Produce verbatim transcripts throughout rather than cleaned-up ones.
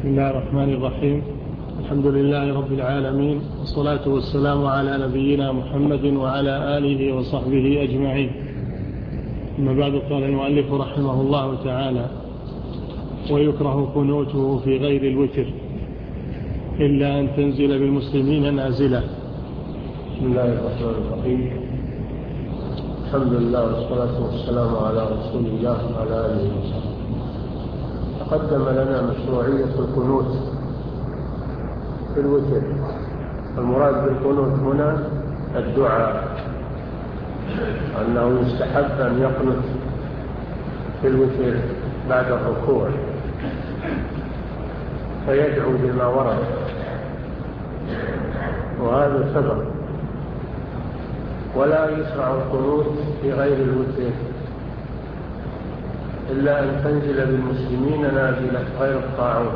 بسم الله الرحمن الرحيم. الحمد لله رب العالمين، والصلاة والسلام على نبينا محمد وعلى آله وصحبه أجمعين. أما بعد، قال المؤلف رحمه الله تعالى: ويكره قنوته في غير الوتر إلا أن تنزل بالمسلمين نازلة. بسم الله الرحمن الرحيم. الحمد لله والصلاة والسلام على رسول الله وعلى آله وصحبه. تقدم لنا مشروعية القنوت في الوتر. المراد بالقنوت هنا الدعاء، أنه يستحب أن يقنت في الوتر بعد الركوع فيدعو بما ورد، وهذا سبب. ولا يشرع القنوت في غير الوتر إلا أن تنزل بالمسلمين نازلة غير الطاعون،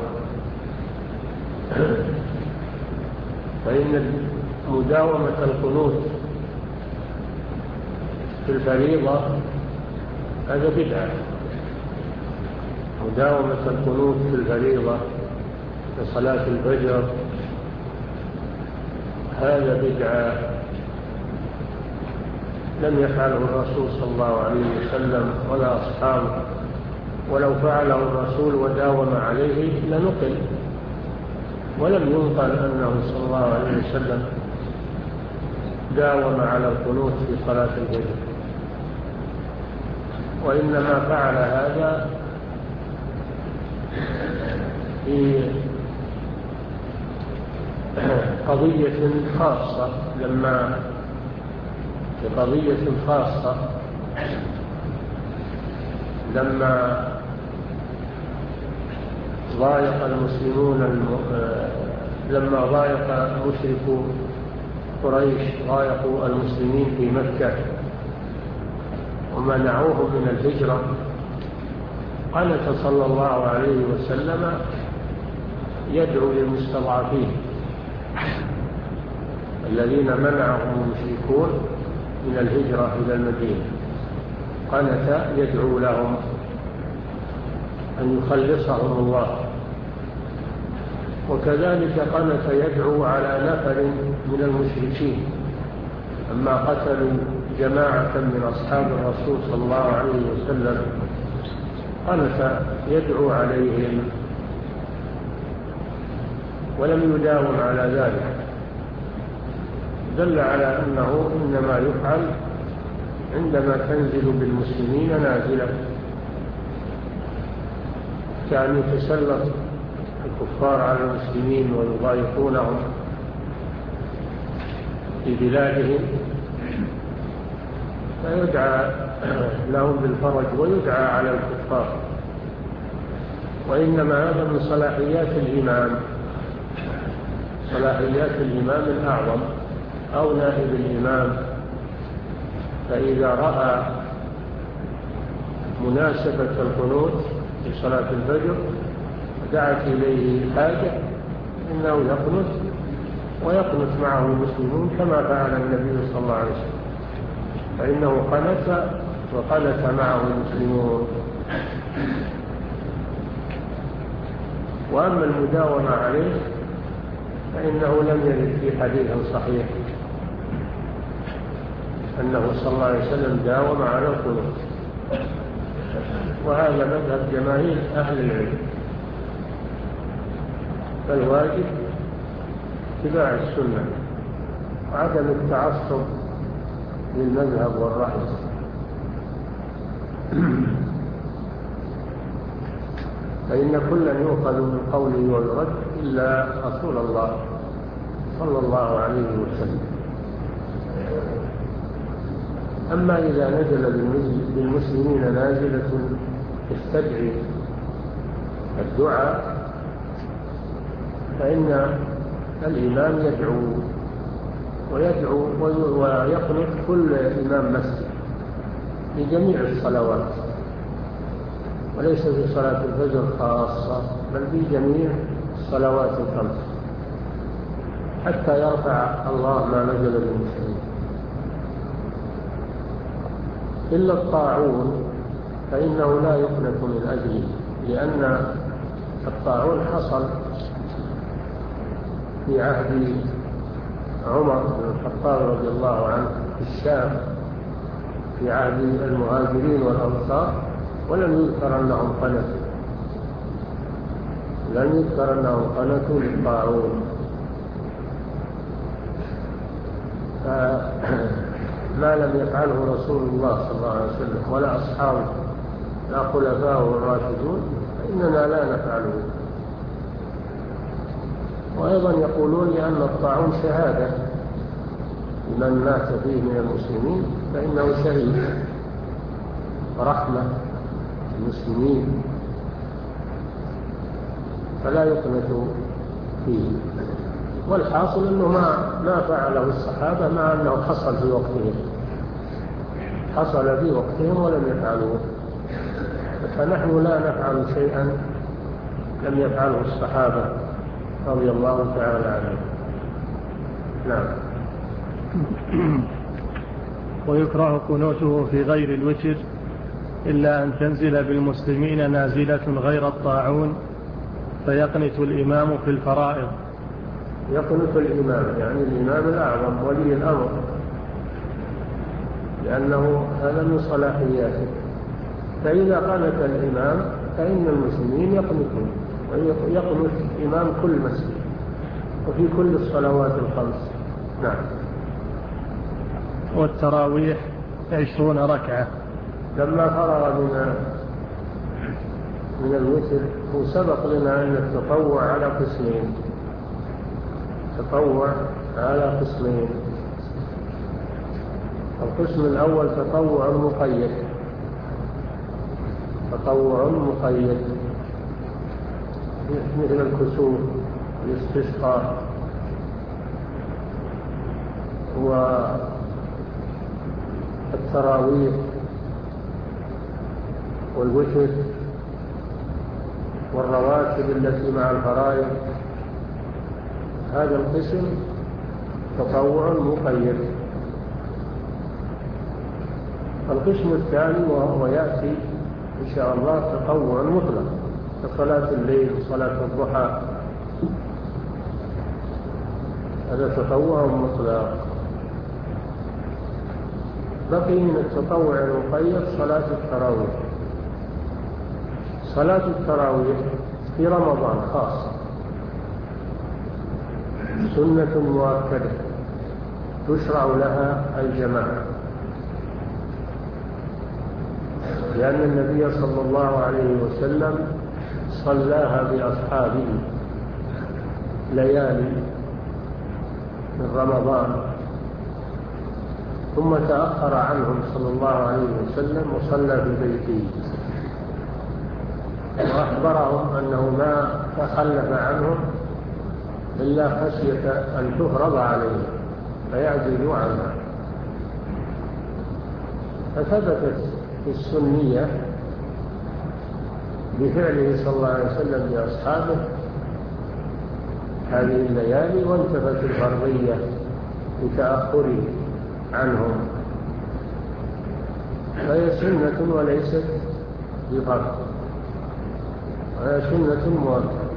فإن مداومة القنوت في الفريضة هذا بدعة. مداومة القنوت في الفريضة في صلاة الفجر هذا بدعة لم يفعله الرسول صلى الله عليه وسلم ولا أصحابه، ولو فعله الرسول وداوم عليه لنقل، ولم ينقل أنه صلى الله عليه وسلم داوم على القنوت في صلاة الفجر، وإنما فعل هذا في قضية خاصة لما في قضية خاصة لما ضايق المسلمون الم... لما ضايق مشركو قريش ضايقوا المسلمين في مكة ومنعوهم من الهجرة، قنت صلى الله عليه وسلم يدعو للمستضعفين الذين منعهم المشركون من الهجرة إلى المدينة، قنت يدعو لهم أن يخلصهم الله. وكذلك قنت يدعو على نفر من المشركين أما قتلوا جماعة من أصحاب الرسول صلى الله عليه وسلم، قنت يدعو عليهم ولم يداوم على ذلك، دل على أنه إنما يفعل عندما تنزل بالمسلمين نازلة، كأن يتسلط الكفار على المسلمين ويضايقونهم في بلادهم فيدعى لهم بالفرج ويدعى على الكفار. وإنما هذا من صلاحيات الإمام، صلاحيات الإمام الأعظم أو نائب الإمام، فإذا رأى مناسبة القنوت في صلاة الفجر دعت إليه حاجة إنه يقنت ويقنت معه المسلمون كما فعل النبي صلى الله عليه وسلم، فإنه قنت وقنت معه المسلمون. وأما المداومة عليه فإنه لم يرد في حديث صحيح أنه صلى الله عليه وسلم داوم على القنوت، وهذا مذهب جماهير أهل العلم، فالواجب اتباع السنة وعدم التعصب للمذهب والرأي. فإن كلا يؤخذ من قوله ويرد إلا رسول الله صلى الله عليه وسلم. أما إذا نزل بالمسلمين نازلة تستدعي الدعاء فإن الإمام يدعو ويدعو ويقنط كل إمام مسجد في جميع الصلوات، وليس في صلاة الفجر خاصة بل في جميع الصلوات الخمس حتى يرفع الله ما نزل بالمسلمين. إلا الطاعون فإنه لا يقنط من أجله، لأن الطاعون حصل في عهد عمر بن الخطاب رضي الله عنه في الشام في عهد المهاجرين والأنصار، ولم يذكر أنهم قنتوا لم يذكر أنهم قنتوا للطاعون. فما لم يفعله رسول الله صلى الله عليه وسلم ولا أصحابه لا خلفاء الراشدون فإننا لا نفعله. وأيضا يقولون لأن الطاعون شهادة لمن مات فيه من المسلمين فإنه شهيد ورحمة المسلمين فلا يقنط فيه. والحاصل أنه ما ما فعله الصحابة مع أنه حصل في وقتهم حصل في وقتهم ولم يفعلوه، فنحن لا نفعل شيئا لم يفعله الصحابة رضي الله تعالى عنهم. نعم. ويكره قنوته في غير الوتر إلا أن تنزل بالمسلمين نازلة غير الطاعون فيقنت الإمام في الفرائض. يقنت الإمام يعني الإمام الأعظم ولي الأمر، لأنه هذا من صلاحياته. فإذا قنت الإمام فإن المسلمين يقنتون، ويقنت إمام كل مسجد وفي كل الصلوات الخمس. نعم. والتراويح عشرون ركعة. لما فرغ من من الوتر هو سبق لنا أن التطوع على قسمين تطوع على قسمين القسم الأول تطوع مقيد تطوع مقيد مثل الكسوف والاستسقاء والتراويح والوتر والرواتب التي مع الفرائض. هذا القسم تطوع مقيد. القسم الثاني وهو يأتي إن شاء الله تطوع مطلق كصلاة الليل وصلاة الضحى، هذا تطوع مطلق. بقي من التطوع المقيد صلاة التراويح. صلاة التراويح في رمضان خاصة سنة مؤكدة تشرع لها الجماعة، لأن النبي صلى الله عليه وسلم صلاها بأصحابه ليالي من رمضان، ثم تأخر عنهم صلى الله عليه وسلم وصلى في بيته، وأخبرهم أنه ما تخلف عنهم إلا خشية أن تفرض عليهم فيعجزوا عنها. فثبتت السنية بفعله صلى الله عليه وسلم لأصحابه هذه الليالي، وانتفت الفرضية بتأخره عنهم، فهي سنة وليست بفرض، وهي سنة مؤكدة.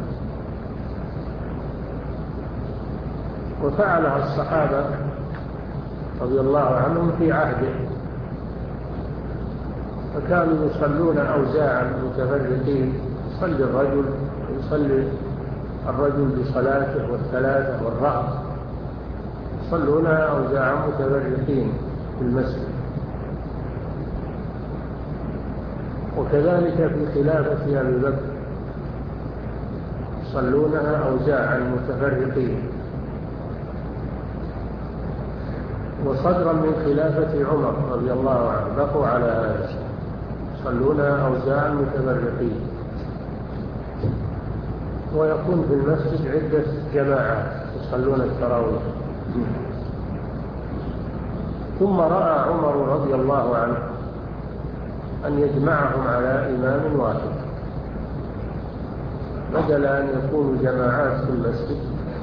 وفعلها الصحابة رضي الله عنهم في عهده، فكانوا يصلون أوزاعا متفرقين، يصلي الرجل ويصلي الرجل بصلاته والثلاثة والرهط، يصلونها أوزاعا متفرقين في المسجد. وكذلك في خلافة أبي بكر يصلونها أوزاعا متفرقين. وصدرا من خلافة عمر رضي الله عنه بقوا على هذا، يصلونها أوزاعا متفرقين. ويكون في المسجد عدة جماعات يصلون التراويح. ثم رأى عمر رضي الله عنه أن يجمعهم على إمام واحد، بدل أن يكونوا جماعات في المسجد،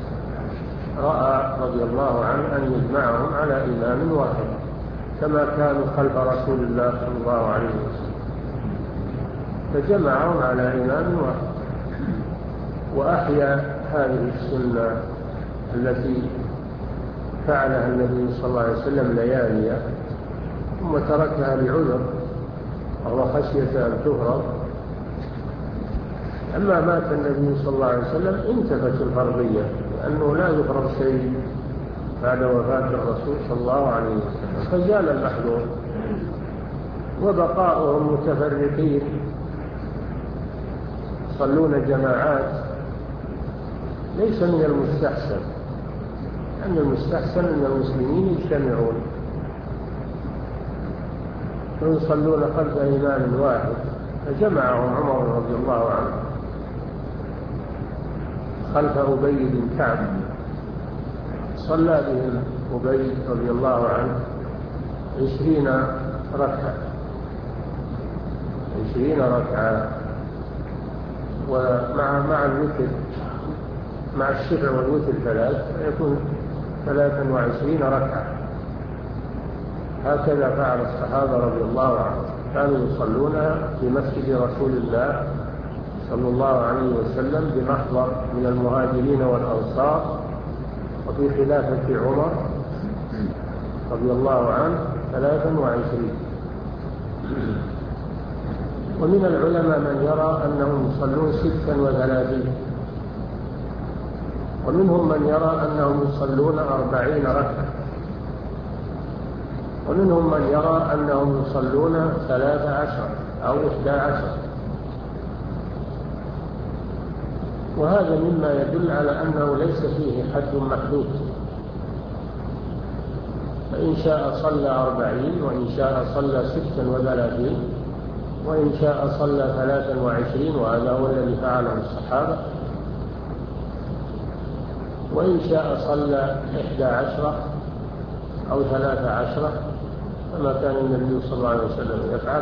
رأى رضي الله عنه أن يجمعهم على إمام واحد كما كانوا خلف رسول الله صلى الله عليه وسلم، فجمعهم على إمام واحد. وأحيا هذه السنة التي فعلها النبي صلى الله عليه وسلم لياليا ثم تركها لعذر وهو خشية أن تفرض. أما مات النبي صلى الله عليه وسلم انتفت الفرضية، لأنه لا يفرض شيء بعد وفاة الرسول صلى الله عليه وسلم، فزال المحذور. وبقاؤهم متفرقين يصلون جماعات ليس من المستحسن، لأن المستحسن أن المسلمين يجتمعون ويصلون خلف إمام واحد، فجمعهم عمر رضي الله عنه خلف أبي بن كعب، صلى بهم أبي رضي الله عنه عشرين ركعة عشرين ركعة ومع مع الوتر مع الشفع والوتر ثلاث فيكون ثلاثا وعشرين ركعة. هكذا فعل الصحابة رضي الله عنهم، كانوا يصلونها في مسجد رسول الله صلى الله عليه وسلم بمحضر من المهاجرين والأنصار، وفي خلافة عمر رضي الله عنه ثلاثا وعشرين. ومن العلماء من يرى أنهم يصلون ستا وثلاثين، ومنهم من يرى أنهم يصلون أربعين ركعة، ومنهم من يرى أنهم يصلون ثلاث عشر أو إحدى عشر. وهذا مما يدل على أنه ليس فيه حد محدود، فإن شاء صلى أربعين، وإن شاء صلى ستا وثلاثين، وإن شاء صلى ثلاثا وعشرين، وهذا هو الذي فعله الصحابة، وإن شاء صلى إحدى عشرة أو ثلاث عشرة كما كان النبي صلى الله عليه وسلم يفعل.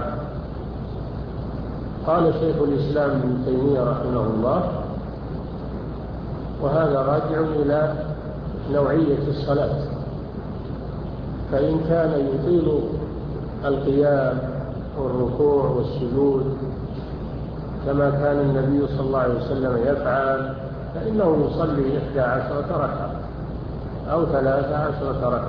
قال شيخ الإسلام ابن تيمية رحمه الله: وهذا راجع إلى نوعية الصلاة، فإن كان يطيل القيام والركوع والسجود كما كان النبي صلى الله عليه وسلم يفعل فإنه يصلي إحدى عشرة ركعة أو ثلاث عشرة ركعة.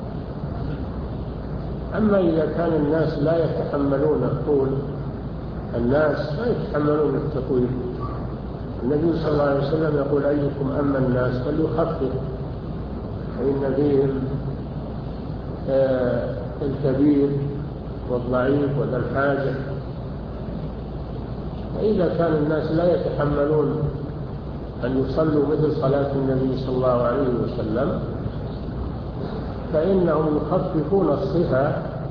أما إذا كان الناس لا يتحملون الطول، الناس لا يتحملون التطويل، النبي صلى الله عليه وسلم يقول: أيكم أما الناس فليخفف، فإن فيهم آه الكبير والضعيف وذا الحاجة. فإذا كان الناس لا يتحملون أن يصلوا مثل صلاة النبي صلى الله عليه وسلم فإنهم يخففون الصفة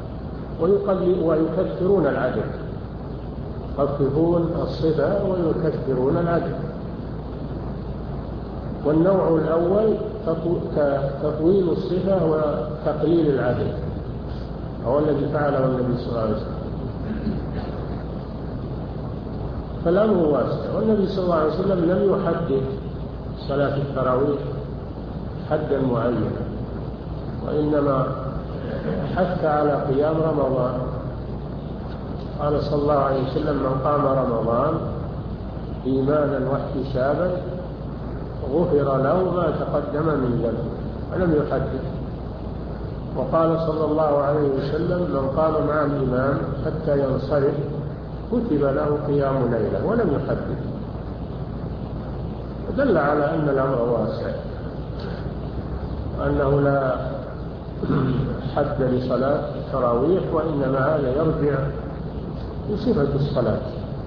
ويكثرون العدد، يخففون الصفة ويكثرون العدد. والنوع الأول تطويل الصفة وتقليل العدد، هو الذي فعله النبي صلى الله عليه وسلم. فالأمر واسع، والنبي صلى الله عليه وسلم لم يحدد صلاة التراويح حدا معينا، وإنما حث على قيام رمضان. قال صلى الله عليه وسلم: من قام رمضان إيمانا واحتسابا غفر له ما تقدم من ذنبه، ولم يحدد. وقال صلى الله عليه وسلم: من قام مع الإمام حتى ينصرف كتب له قيام ليلة، ولم يحدد. دل على أن الأمر واسع، وأنه لا حد لصلاة التراويح، وإنما هذا يرجع لصفة الصلاة.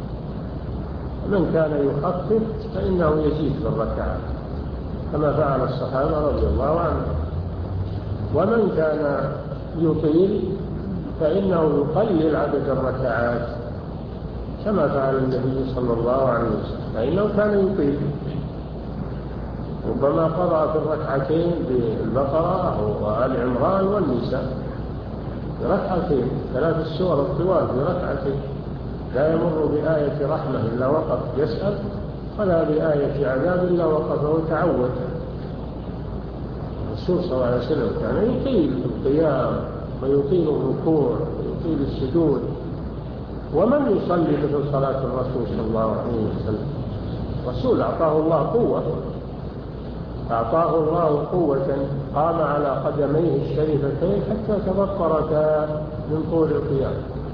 من كان يخفف فإنه يزيد في الركعات كما فعل الصحابة رضي الله عنهم، ومن كان يطيل فإنه يقلل عدد الركعات كما فعل النبي صلى الله عليه وسلم، فإنه كان يطيل، ربما قرأ في الركعتين بالبقرة وآل عمران والنساء بركعتين، ثلاث السور الطوال بركعتين، لا يمر بآية رحمة إلا وقف يسأل، ولا بآية عذاب إلا وقف وتعود. الرسول صلى الله عليه وسلم كان يطيل القيام ويطيل الركوع ويطيل السجود. ومن يصلي مثل صلاة الرسول صلى الله عليه وسلم؟ الرسول أعطاه الله قوة، أعطاه الله قوة قام على قدميه الشريفتين حتى تبطرتا من طول القيام.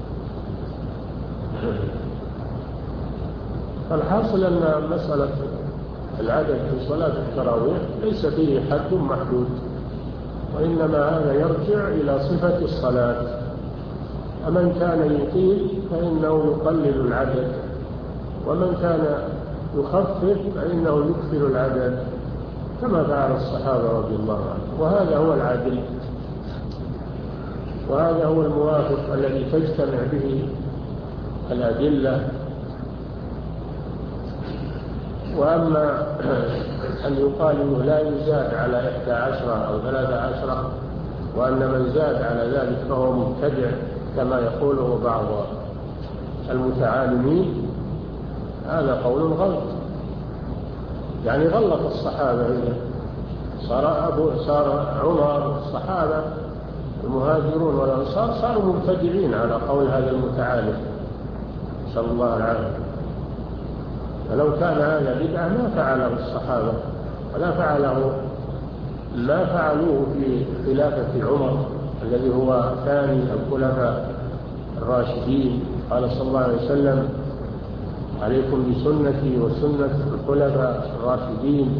فالحاصل أن مسألة العدد في صلاة التراويح ليس فيه حد محدود، وإنما هذا يرجع إلى صفة الصلاة. فمن كان يطيل فإنه يقلل العدد، ومن كان يخفف فإنه يكثر العدد كما فعل الصحابة رضي الله عنهم. وهذا هو العادل، وهذا هو الموافق الذي تجتمع به الأدلة. وأما أن يقال إنه لا يزاد على إحدى عشرة أو ثلاثة عشرة، وأن من زاد على ذلك فهو مبتدع كما يقوله بعض المتعالمين، هذا قول غلط. يعني غلط الصحابة، صار أبو صار عمر الصحابة المهاجرون والأنصار صاروا مبتدعين على قول هذا المتعالم، نسأل الله العافية. فلو كان هذا بدعة ما فعله الصحابة ولا فعله ما فعلوه في خلافة عمر الذي هو ثاني الخلفاء الراشدين. قال صلى الله عليه وسلم: عليكم بسنتي وسنة الخلفاء الراشدين.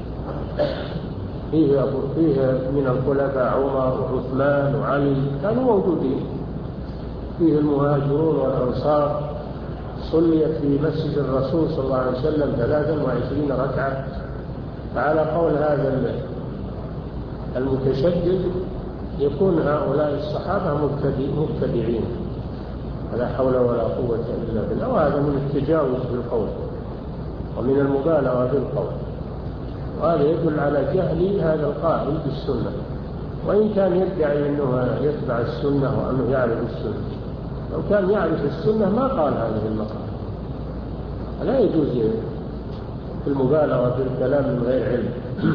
فيه فيه من الخلفاء عمر وعثمان وعلي كانوا موجودين، فيه المهاجرون والأنصار. صليت في مسجد الرسول صلى الله عليه وسلم ثلاثا وعشرين ركعة. فعلى قول هذا المتشدد يكون هؤلاء الصحابة مبتدعين، ولا حول ولا قوة إلا بالله. وهذا من التجاوز بالقول ومن المبالغة بالقول، وهذا يدل على جهل هذا القائل بالسنة، وإن كان يدعي أنه يتبع السنة وأنه يعرف السنة. لو كان يعرف السنة ما قال هذه المقالة. لا يجوز في المبالغة في الكلام من غير علم،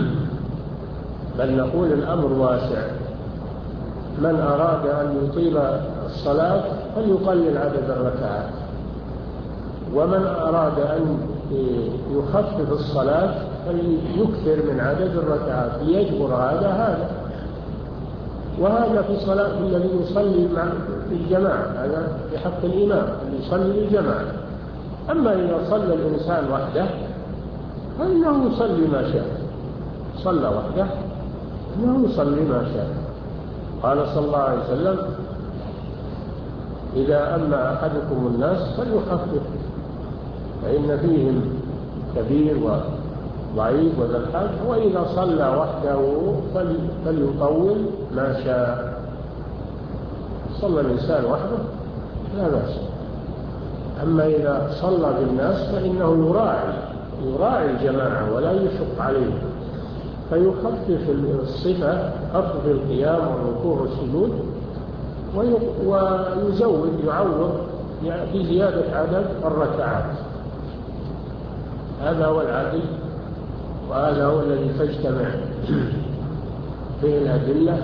بل نقول الأمر واسع. من أراد أن يطيل الصلاة فليقلل عدد الركعات، ومن أراد أن يخفف الصلاة فليكثر من عدد الركعات ليجبر هذا هذا. وهذا في صلاة الذي يصلي مع الجماعة، هذا في حق الإمام اللي يصلي للجماعة. أما إذا صلى الإنسان وحده فإنه يصلي ما شاء، صلى وحده إنه يصلي ما شاء. قال صلى الله عليه وسلم: إذا أما أحدكم الناس فليخفف، فإن فيهم كبير وضعيف وذا الحاجة، وإذا صلى وحده فليطول ما شاء. صلى الإنسان وحده لا بأس. أما إذا صلى بالناس فإنه يراعي يراعي الجماعة ولا يشق عليه، فيخفف الصفة، خفف القيام والركوع والسجود، ويزود يعوض بزيادة عدد الركعات. هذا هو العدل، وهذا هو الذي تجتمع فيه الأدلة.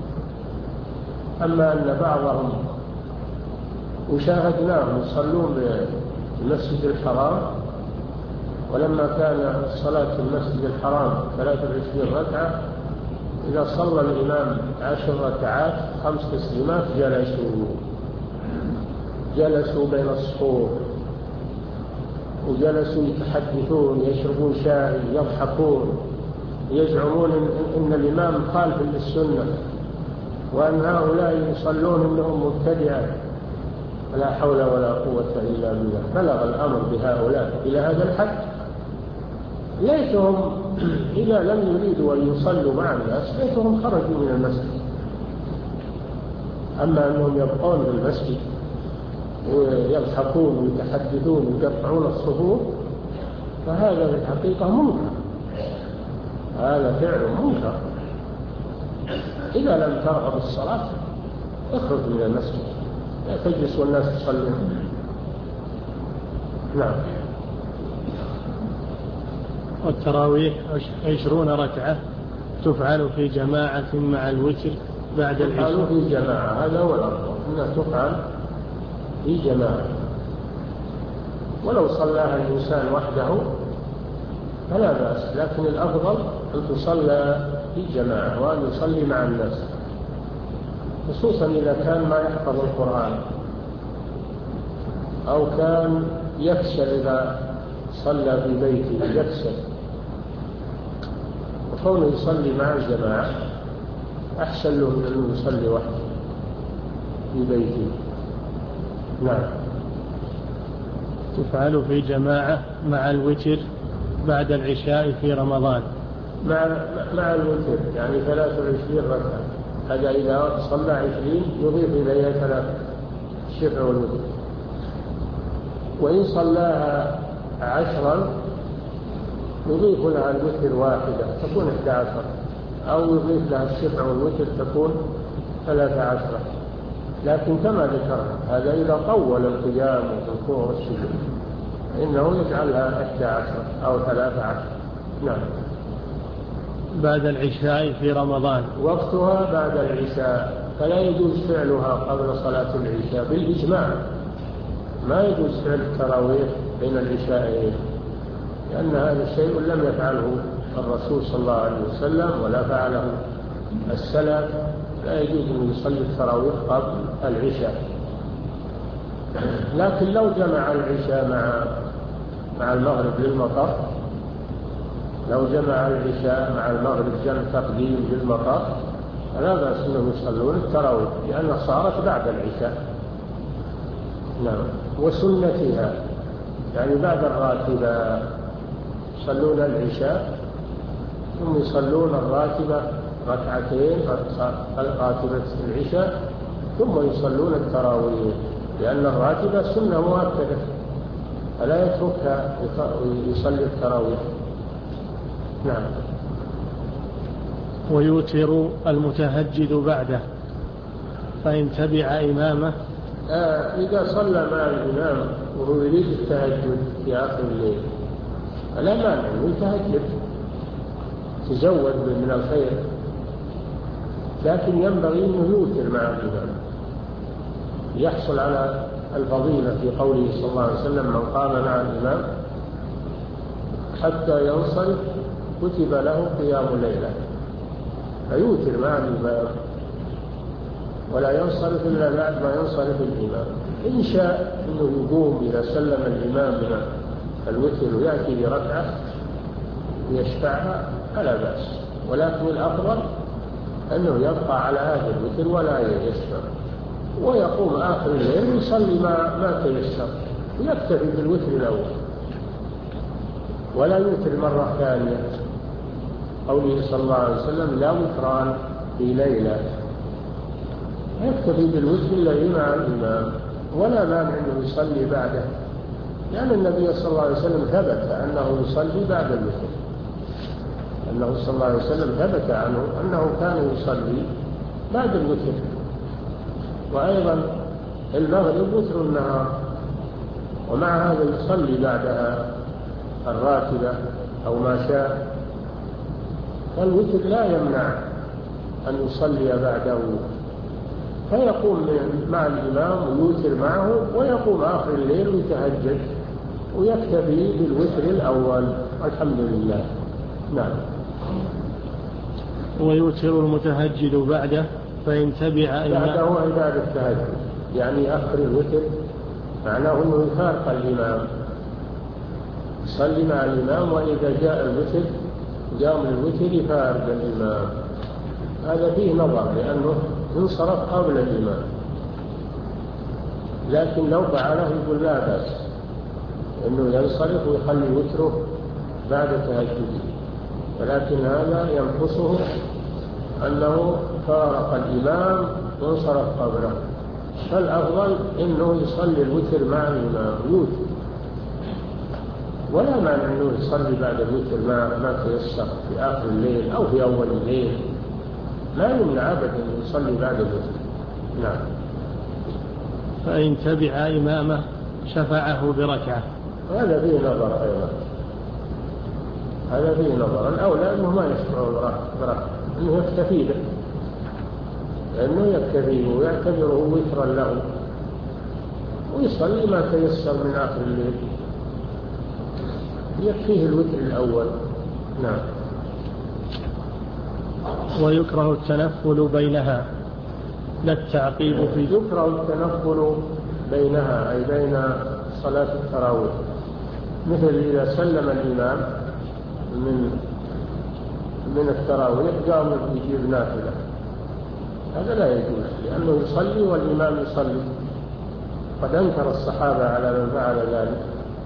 أما أن بعضهم وشاهدناهم يصلون بالمسجد الحرام، ولما كان الصلاة في المسجد الحرام ثلاثة وعشرين ركعة، إذا صلى الإمام عشر ركعات خمس تسليمات جلسوا جلسوا بين الصفوف، وجلسوا يتحدثون، يشربون شاي، يضحكون، يزعمون إن الإمام خالف للسنة، وأن هؤلاء يصلون إنهم مبتدعة. لا حول ولا قوة إلا بالله. بلغ الأمر بهؤلاء إلى هذا الحد. ليتهم إذا لم يريدوا أن يصلوا مع الناس ليتهم خرجوا من المسجد. أما أنهم يبقون في المسجد ويضحكون ويتحدثون ويقطعون الصفوف فهذا في الحقيقة منكر، هذا فعل منكر. إذا لم ترغب الصلاة اخرج من المسجد، لا تجلس والناس تصلون. نعم. والتراويح عشرون ركعة تفعل في جماعة مع الوتر بعد العشاء. تفعل في جماعة، هذا هو الأفضل، أنها تفعل في جماعة. ولو صلاها الإنسان وحده فلا بأس، لكن الأفضل أن تصلى في جماعة وأن يصلي مع الناس، خصوصا إذا كان ما يحفظ القرآن أو كان يكسل إذا صلى في بيته يكسل، وكونه يصلي مع الجماعة أحسن له من أنه يصلي وحده في بيته. نعم. تفعل في جماعة مع الوتر بعد العشاء في رمضان. مع مع الوتر يعني ثلاث وعشرين ركعة، هذا إذا صلى عشرين يضيف إليها ثلاثة الشفع والوتر، وإن صلاها عشرا يضيف لها الوتر واحدة تكون إحدى عشر، أو يضيف لها الشفع والوتر تكون ثلاثة عشر، لكن كما ذكرنا هذا إذا طول القيام والركوع والسجود إنه يجعلها إحدى عشر أو ثلاثة عشر. نعم. بعد العشاء في رمضان. وقتها بعد العشاء، فلا يجوز فعلها قبل صلاة العشاء بالإجماع، ما يجوز فعل التراويح بين العشاءين، لأن هذا الشيء لم يفعله الرسول صلى الله عليه وسلم ولا فعله السلف، لا يجوز أن يصلي التراويح قبل العشاء. لكن لو جمع العشاء مع مع المغرب للمطر، لو جمع العشاء مع المغرب جمع تقديم للمطر فلا بأس أنهم يصلون التراويح، لأنها صارت بعد العشاء. نعم. وسنتها يعني بعد الراتبة يصلون العشاء ثم يصلون الراتبة ركعتين راتبة العشاء ثم يصلون التراويح، لأن الراتبة سنة مؤكدة فلا يتركها يصلي التراويح. نعم. ويوتر المتهجد بعده فإن تبع إمامه. آه إذا صلى مع الإمام وهو يريد التهجد في آخر الليل فلا مانع أنه يتهجد، تزود من الخير، لكن ينبغي أنه يوتر مع الإمام يحصل على الفضيلة في قوله صلى الله عليه وسلم: من قام مع الإمام حتى ينصرف كتب له قيام ليلة. فيوتر مع الإمام ولا ينصرف إلا بعد ما ينصرف الإمام. إن شاء أنه يقوم إذا سلم الإمام من الوتر ويأتي بركعة يشفعها فلا بأس، ولكن الأفضل أنه يبقى على هذا الوتر ولا يشفع، ويقوم آخر الليل ويصلي ما ما تيسر ويكتفي بالوتر الأول ولا يوتر مرة ثانية. قوله صلى الله عليه وسلم: لا وتران في ليلة، يكتفي بالوتر الذي مع الإمام، ولا مانع أنه يصلي بعده، لأن النبي صلى الله عليه وسلم ثبت أنه يصلي بعد الوتر، أنه صلى الله عليه وسلم ثبت عنه أنه كان يصلي بعد الوتر. وأيضا المغرب وتر النهار، ومع هذا يصلي بعدها الراتبة أو ما شاء، فالوتر لا يمنع أن يصلي بعده، فيقوم مع الإمام ويوتر معه ويقوم آخر الليل ويتهجد ويكتفي بالوتر الأول. الحمد لله. نعم. ويوتر المتهجد بعده فإن تبع بعده عباد التهجد، يعني آخر الوتر معناه أنه يفارق الإمام، يصلي مع الإمام، وإذا جاء الوتر قام الوتر يفارق الإمام. هذا فيه نظر لأنه انصرف قبل الإمام، لكن لو فعله يقول لا بأس أنه ينصرف ويخلي وتره بعد تهجده، ولكن هذا ينقصه أنه فارق الإمام وانصرف قبله، فالأفضل أنه يصلي الوتر مع الإمام يوتر، ولا مانع أنه يصلي بعد الوتر ما ما تيسر في آخر الليل أو في أول الليل، لا يمنع أبدا أن يصلي بعد الوتر. نعم. فإن تبع إمامه شفعه بركعة. هذا فيه نظر أيضا، هذا فيه نظر. الأولى أنه ما يشفعه بركعة، أنه يكتفي به، لأنه يكتفي ويعتبره وترا له ويصلي ما تيسر من آخر الليل. يكفيه الوتر الأول. نعم. ويكره التنفل بينها لا التعقيب في يكره التنفل بينها أي بين صلاة التراويح، مثل إذا سلم الإمام من من التراويح قام يجيب نافلة، هذا لا يجوز، لأنه يصلي والإمام يصلي. قد أنكر الصحابة على من فعل ذلك،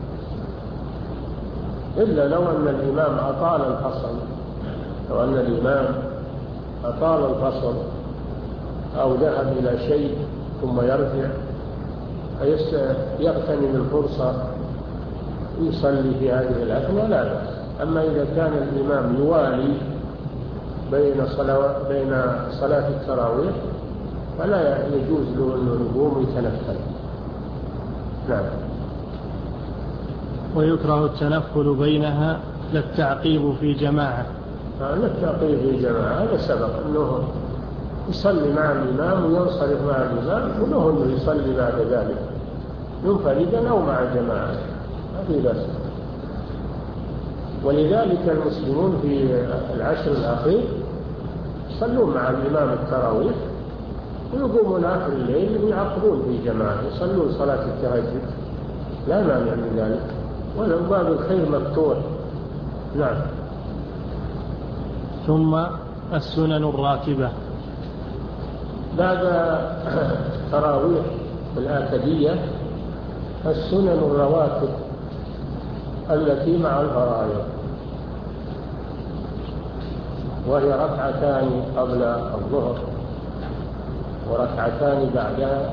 إلا لو أن الإمام أطال الفصل، لو أن الإمام أطال الفصل أو ذهب إلى شيء ثم يرجع يغتنم الفرصة يصلي في هذه الأثناء لا بأس. أما إذا كان الإمام يوالي بين صلاة بين صلاة التراويح فلا يجوز له أن يقوم يتنفل. نعم. ويكره التنفل بينها لا التعقيب في جماعة. لا التعقيب في جماعة هذا سبق أنه يصلي مع الإمام وينصرف مع الإمام، وله أنه يصلي بعد ذلك منفردا أو مع جماعة، ما في بأس. ولذلك المسلمون في العشر الأخير يصلون مع الإمام التراويح ويقومون آخر الليل ويعقبون في جماعة يصلون صلاة التهجد، لا مانع من ذلك، ولو باب الخير مفتوح. نعم. ثم السنن الراتبة بعد التراويح الآكدية السنن الرواتب التي مع الفرائض، وهي ركعتان قبل الظهر وركعتان بعدها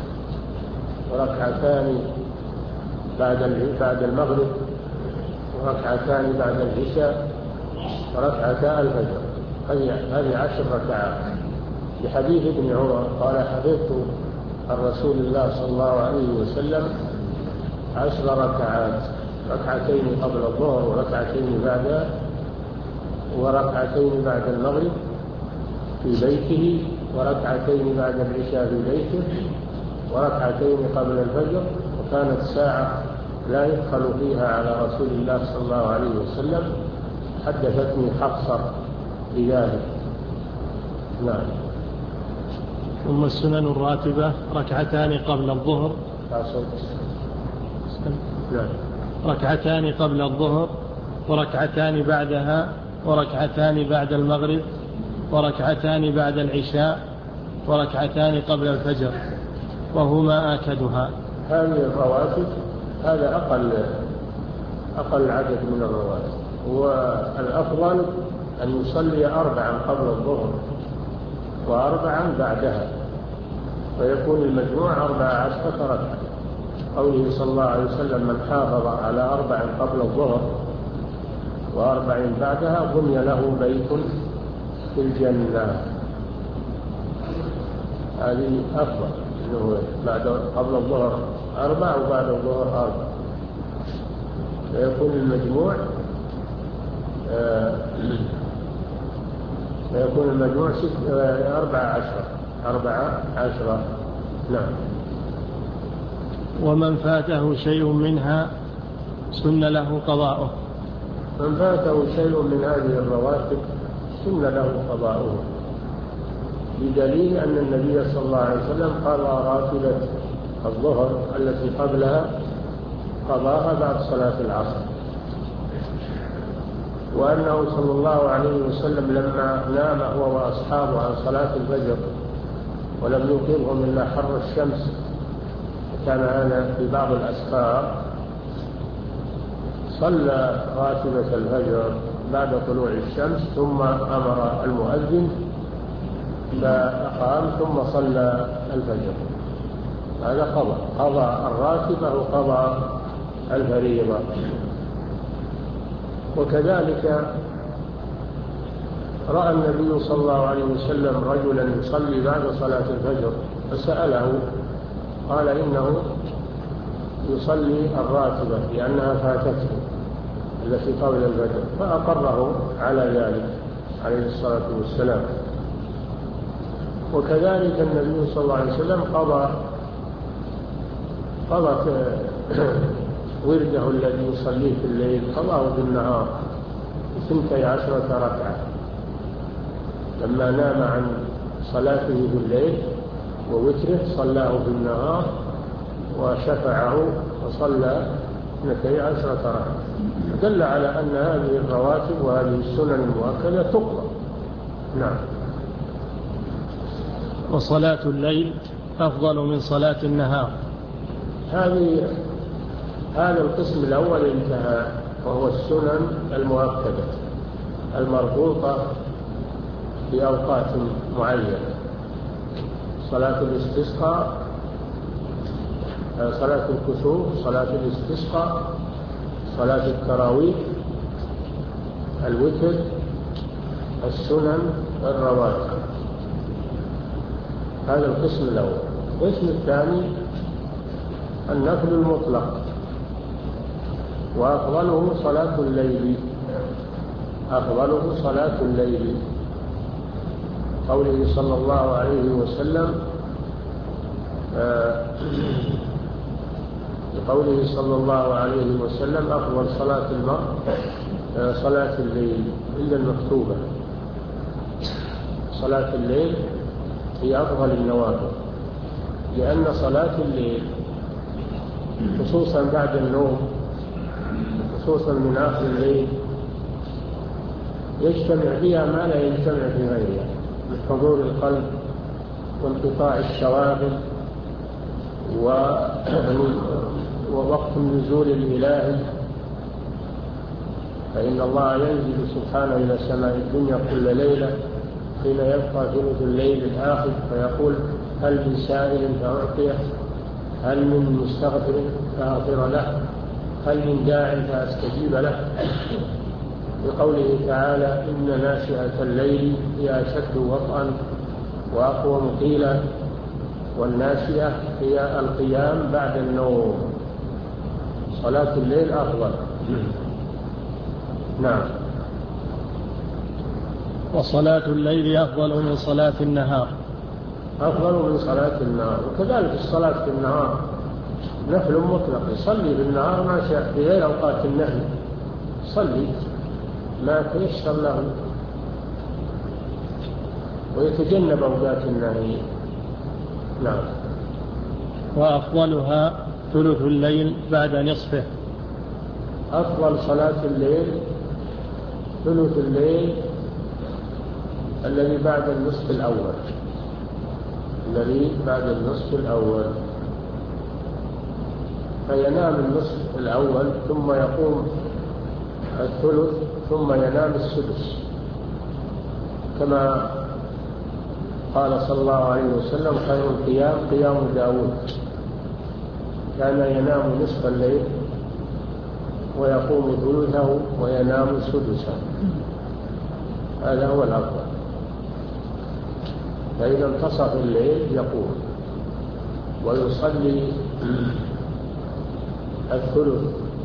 وركعتان بعد بعد المغرب وركعتان بعد العشاء وركعتا الفجر. هذه عشر ركعات. لحديث ابن عمر قال حفظت عن رسول الله صلى الله عليه وسلم عشر ركعات، ركعتين قبل الظهر وركعتين بعدها وركعتين بعد المغرب في بيته وركعتين بعد العشاء في بيته وركعتين قبل الفجر. وكانت ساعة لا يدخل فيها على رسول الله صلى الله عليه وسلم، حدثتني حفصة بذلك. نعم. ثم السنن الراتبة ركعتان قبل الظهر نعم. ركعتان قبل الظهر وركعتان بعدها وركعتان بعد المغرب وركعتان بعد العشاء وركعتان قبل الفجر، وهما آكدها. هذه الرواتب هذا أقل أقل عدد من الرواتب، والأفضل أن يصلي أربعا قبل الظهر وأربعا بعدها، فيكون المجموع أربع عشرة ركعة. قوله صلى الله عليه وسلم من حافظ على أربع قبل الظهر وأربع بعدها بني له بيت في الجنة. هذه أفضل، إنه بعد قبل الظهر أربع وبعد الظهر أربع، فيكون المجموع آه فيكون المجموع ست آه أربع عشرة أربع عشرة. نعم. ومن فاته شيء منها سن له قضاؤه. من فاته شيء من هذه الرواتب سن له قضاؤه، بدليل أن النبي صلى الله عليه وسلم قضى راتبة الظهر التي قبلها قضاها بعد صلاة العصر، وأنه صلى الله عليه وسلم لما نام هو وأصحابه عن صلاة الفجر ولم يوقظهم إلا حر الشمس، كان هذا في بعض الأسفار، صلى راتبة الفجر بعد طلوع الشمس ثم أمر المؤذن فأقام ثم صلى الفجر. هذا قضى قضى الراتبة وقضى الفريضة. وكذلك رأى النبي صلى الله عليه وسلم رجلا يصلي بعد صلاة الفجر فسأله قال إنه يصلي الراتبة لأنها فاتته التي قبل الفجر، فأقره على ذلك عليه الصلاة والسلام. وكذلك النبي صلى الله عليه وسلم قضى قضى ورده الذي يصليه في الليل قضاه بالنهار اثنتي عشرة ركعة، لما نام عن صلاته بالليل ووتره صلاه بالنهار وشفعه وصلى اثنتي عشرة ركعة، دل على أن هذه الرواتب وهذه السنن المؤكدة تقضى. نعم. وصلاة الليل أفضل من صلاة النهار. هذه هذا القسم الأول انتهى، وهو السنن المؤكدة المربوطة بأوقات معينة: صلاة الاستسقاء، صلاة الكسوف، صلاة الاستسقاء، صلاة التراويح، الوتر، السنن، الرواتب. هذا القسم الأول. القسم الثاني النفل المطلق، وأفضله صلاة الليل، أفضله صلاة الليل، قوله صلى الله عليه وسلم قوله صلى الله عليه وسلم: أفضل صلاة المرء صلاة الليل إلا المكتوبة. صلاة الليل هي أفضل النوافل، لأن صلاة الليل خصوصا بعد النوم، خصوصا من آخر الليل، يجتمع فيها ما لا يجتمع في غيرها من حضور القلب وانقطاع الشواغل ووقت النزول الإلهي، فإن الله ينزل سبحانه إلى سماء الدنيا كل ليلة حين يبقى ثلث الليل الآخر، فيقول: هل من سائل فأعطيه، هل من مستغفر فأغفر له، هل من داع فأستجيب له. بقوله تعالى: إن ناشئة الليل هي أشد وطئا وأقوم قيلا. والناشئة هي القيام بعد النوم. صلاة الليل أفضل. نعم. وصلاة الليل أفضل من صلاة النهار. أفضل من صلاة النهار. وكذلك الصلاة في النهار نفل مطلق، يصلي بالنهار ما شاء في غير أوقات النهي، يصلي ما تيسر له ويتجنب أوقات النهي. نعم. وأفضلها ثلث الليل بعد نصفه. أفضل صلاة الليل ثلث الليل الذي بعد النصف الأول، الذي بعد النصف الأول، فينام النصف الأول ثم يقوم الثلث ثم ينام السدس، كما قال صلى الله عليه وسلم: خير القيام قيام داود، كان ينام نصف الليل ويقوم ثلثه وينام سدسه. هذا هو الأفضل. فإذا انتصف الليل يقوم ويصلي الثلث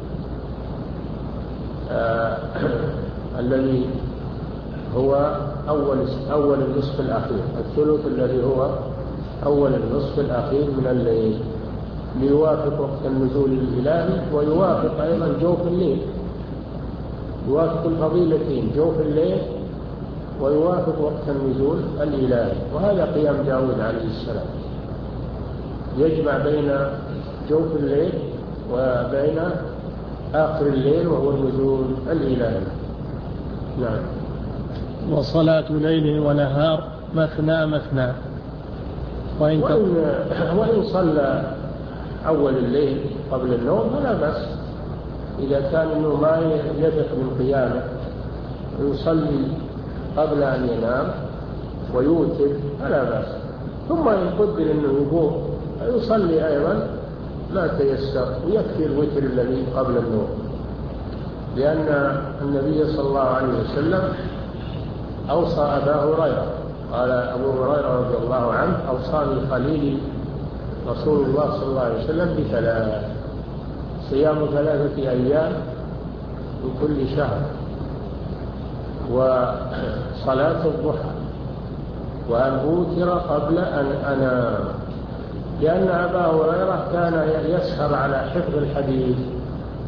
آه الذي هو أول أول النصف الأخير، الثلث الذي هو أول النصف الأخير من الليل، ليوافق وقت النزول الإلهي ويوافق أيضا جوف الليل، يوافق الفضيلتين، جوف الليل ويوافق وقت النزول الإلهي. وهذا قيام داود عليه السلام، يجمع بين جوف الليل وبين آخر الليل وهو النزول الإلهي. نعم. وصلاة ليل ونهار مثنى مثنى. وإن, وإن, وإن صلى أول الليل قبل النوم فلا بأس، إذا كان إنه ما يثق من قيامه ويصلي قبل أن ينام ويوتر فلا بأس. ثم إن قدر إنه يقوم يصلي أيضا ما تيسر، ويكفي الوتر الذي قبل النوم، لأن النبي صلى الله عليه وسلم أوصى أبا هريرة، قال أبو هريرة رضي الله عنه: أوصاني خليلي رسول الله صلى الله عليه وسلم بثلاث: صيام ثلاثة أيام من كل شهر، وصلاة الضحى، وأن أوتر قبل أن أنام. لأن أبا هريرة كان يسهر على حفظ الحديث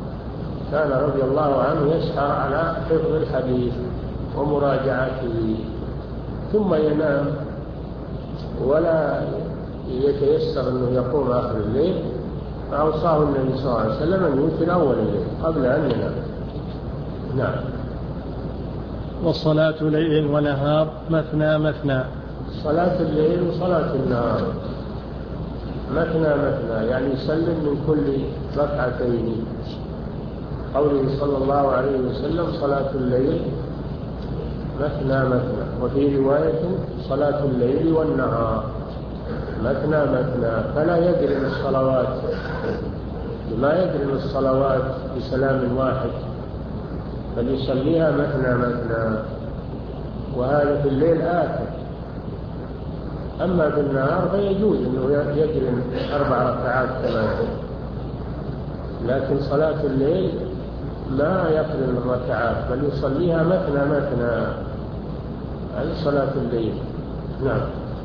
كان رضي الله عنه يسهر على حفظ الحديث ومراجعته ثم ينام ولا يتيسر أنه يقوم آخر الليل، فأوصاه النبي صلى الله عليه وسلم أن يوتر أول الليل قبل أن ينام. نعم. وصلاة ليل ونهار مثنى مثنى. صلاة الليل وصلاة النهار مثنى مثنى، يعني يسلم من كل ركعتين. قوله صلى الله عليه وسلم صلاة الليل مثنى مثنى، وفي رواية صلاة الليل والنهار مثنى مثنى، فلا يدرم الصلوات ما يدرم الصلوات بسلام واحد، بل يصليها مثنى مثنى، وهذا في الليل آخر. أما في النهار فيجوز أنه يدرم أربع ركعات كمان، لكن صلاة الليل لا يقرن الركعات بل يصليها مثنى مثنى، هذه صلاة الليل. نعم.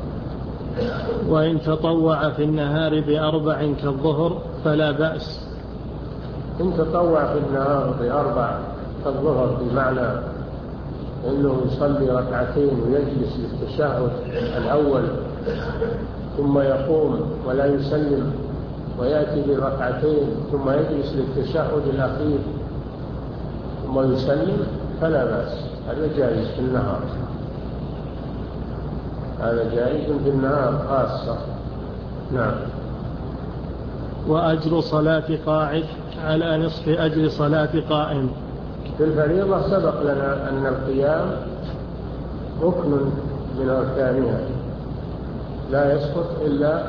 وإن تطوع في النهار بأربع كالظهر فلا بأس. إن تطوع في النهار بأربع كالظهر بمعنى أنه يصلي ركعتين ويجلس للتشهد الأول ثم يقوم ولا يسلم ويأتي بركعتين ثم يجلس للتشهد الأخير ثم يسلم فلا بأس، هذا جائز في النهار، هذا جائز في النهار خاصة. نعم. وأجر صلاة قاعد على نصف أجر صلاة قائم. في الفريضة سبق لنا أن القيام ركن من أركانها لا يسقط إلا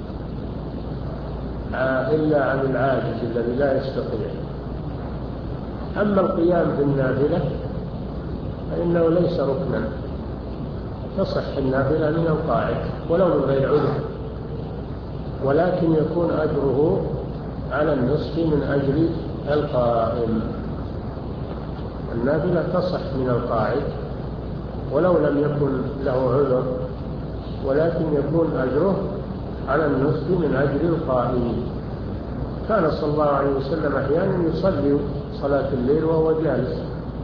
إلا عن العاجز الذي لا يستطيع. أما القيام في النافلة فإنه ليس ركنا، تصح النافلة من القاعد ولو من غير عذر، ولكن يكون أجره على النصف من أجر القائم. النافلة تصح من القاعد ولو لم يكن له عذر، ولكن يكون أجره على النصف من أجر القائم. كان صلى الله عليه وسلم أحيانا يصلي صلاة الليل وهو جالس،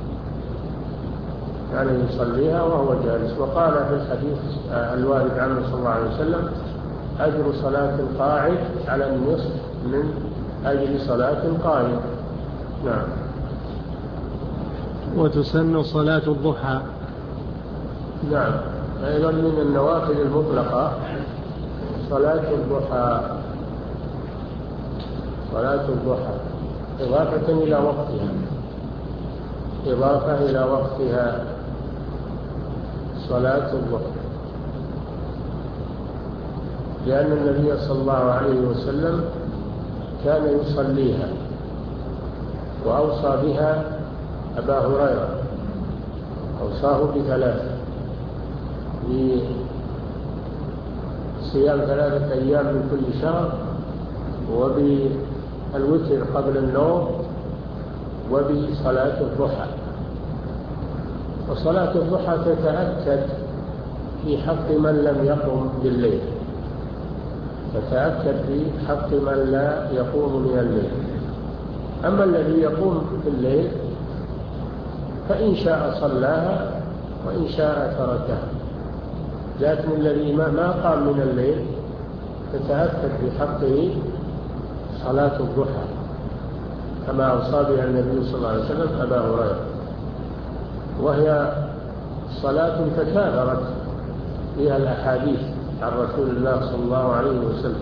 يعني يصليها وهو جالس. وقال في الحديث الوارد عنه صلى الله عليه وسلم أجر صلاة القاعد على النصف من أجر صلاة القائم. نعم. وتسن صلاة الضحى. نعم. أيضا من النوافل المطلقة صلاة الضحى، صلاة الضحى إضافة إلى وقتها، إضافة إلى وقتها صلاة الضحى، لأن النبي صلى الله عليه وسلم كان يصليها وأوصى بها أبا هريرة، أوصاه بثلاثة: بصيام ثلاثة أيام من كل شهر، وبالوتر قبل النوم، وبصلاة الضحى. وصلاة الضحى تتأكد في حق من لم يقم بالليل، تتأكد في حق من لا يقوم من الليل. أما الذي يقوم بالليل فإن شاء صلاها وإن شاء تركها، لكن الذي ما قام من الليل تتأكد في حقه صلاة الضحى كما أوصى بها النبي صلى الله عليه وسلم أبا هريرة، وهي صلاة تكاثرت فيها الأحاديث عن رسول الله صلى الله عليه وسلم،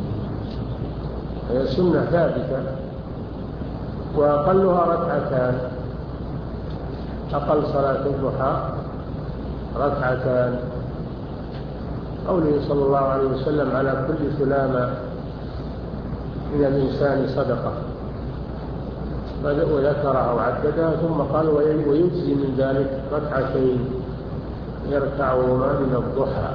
هي سنة ثابتة، وأقلها ركعتان، أقل صلاة الضحى ركعتان. قوله صلى الله عليه وسلم على كل سلامة من الإنسان صدقة، وذكرها وعددها، ثم قال ويجزي من ذلك ركعتين يركعهما من الضحى.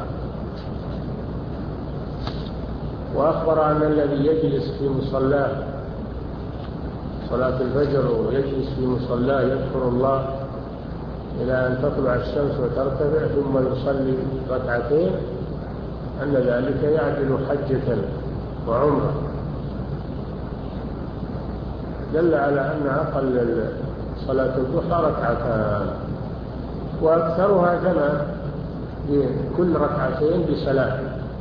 وأخبر أن الذي يجلس في مصلاه صلاة الفجر ويجلس في مصلاه يذكر الله إلى أن تطلع الشمس وترتفع ثم يصلي ركعتين، أن ذلك يعدل حجة وعمرة. دل على أن أقل صلاة الضحى ركعتان، وأكثرها جمع بكل ركعتين بسلام،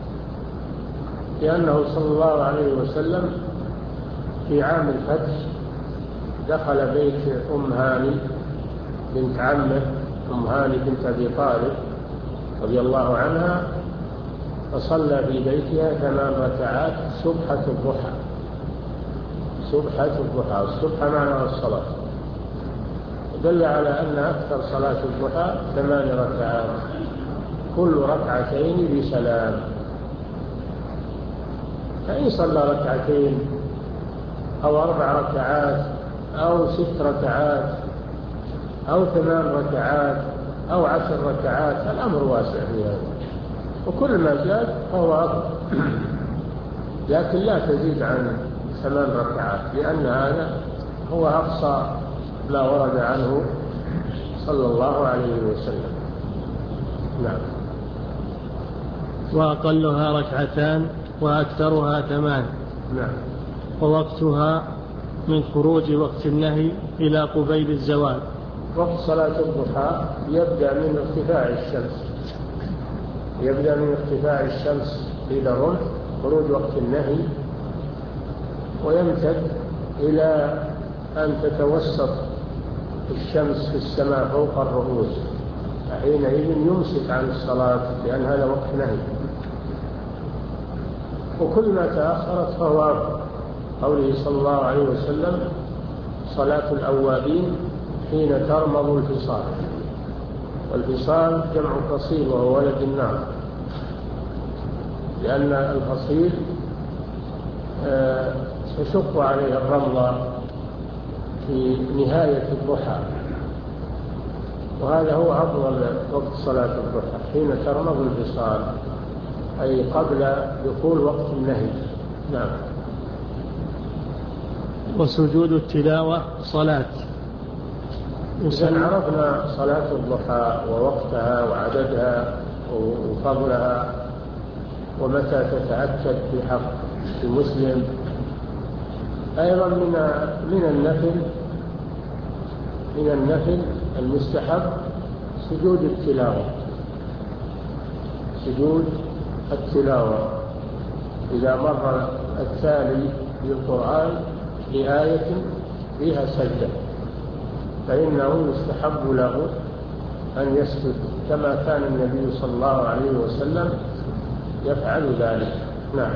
لأنه صلى الله عليه وسلم في عام الفتح دخل بيت أم هاني بنت عمه، أم هاني بنت أبي طالب رضي الله عنها، فصلى في بيتها ثمان ركعات سبحة الضحى. سبحة الضحى، السبحة معناها الصلاة، دل على أن أكثر صلاة الضحى ثمان ركعات كل ركعتين بسلام. فإن صلى ركعتين أو أربع ركعات أو ست ركعات أو ثمان ركعات أو عشر ركعات الأمر واسع في هذا، وكل ما زاد فهو أفضل، لكن لا تزيد عن ثمان ركعات، لأن هذا هو أقصى ما ورد عنه صلى الله عليه وسلم. نعم. وأقلها ركعتان وأكثرها ثمان. نعم. ووقتها من خروج وقت النهي إلى قبيل الزوال. وقت صلاة الضحى يبدأ من ارتفاع الشمس، يبدأ من ارتفاع الشمس إلى الرمح خروج وقت النهي، ويمتد إلى أن تتوسط الشمس في السماء فوق الرؤوس، حينئذ يمسك عن الصلاة لأن هذا وقت نهي. وكل ما تأخرت فهو قوله صلى الله عليه وسلم صلاة الأوابين حين ترمض الفصال، والفصال جمع فصيل وهو ولد النار، لأن الفصيل يشق عليه الرمض في نهاية الضحى، وهذا هو أفضل وقت صلاة الضحى حين ترمض الفصال، أي قبل دخول وقت النهي. نعم. وسجود التلاوة صلاة. إذن عرفنا صلاة الضحى ووقتها وعددها وفضلها ومتى تتأكد في حق المسلم. أيضا من من النفل من النفل المستحب سجود التلاوة، سجود التلاوة إذا مر التالي للقرآن لآية فيها سجدة فإنه يستحب له أن يسجد، كما كان النبي صلى الله عليه وسلم يفعل ذلك. نعم.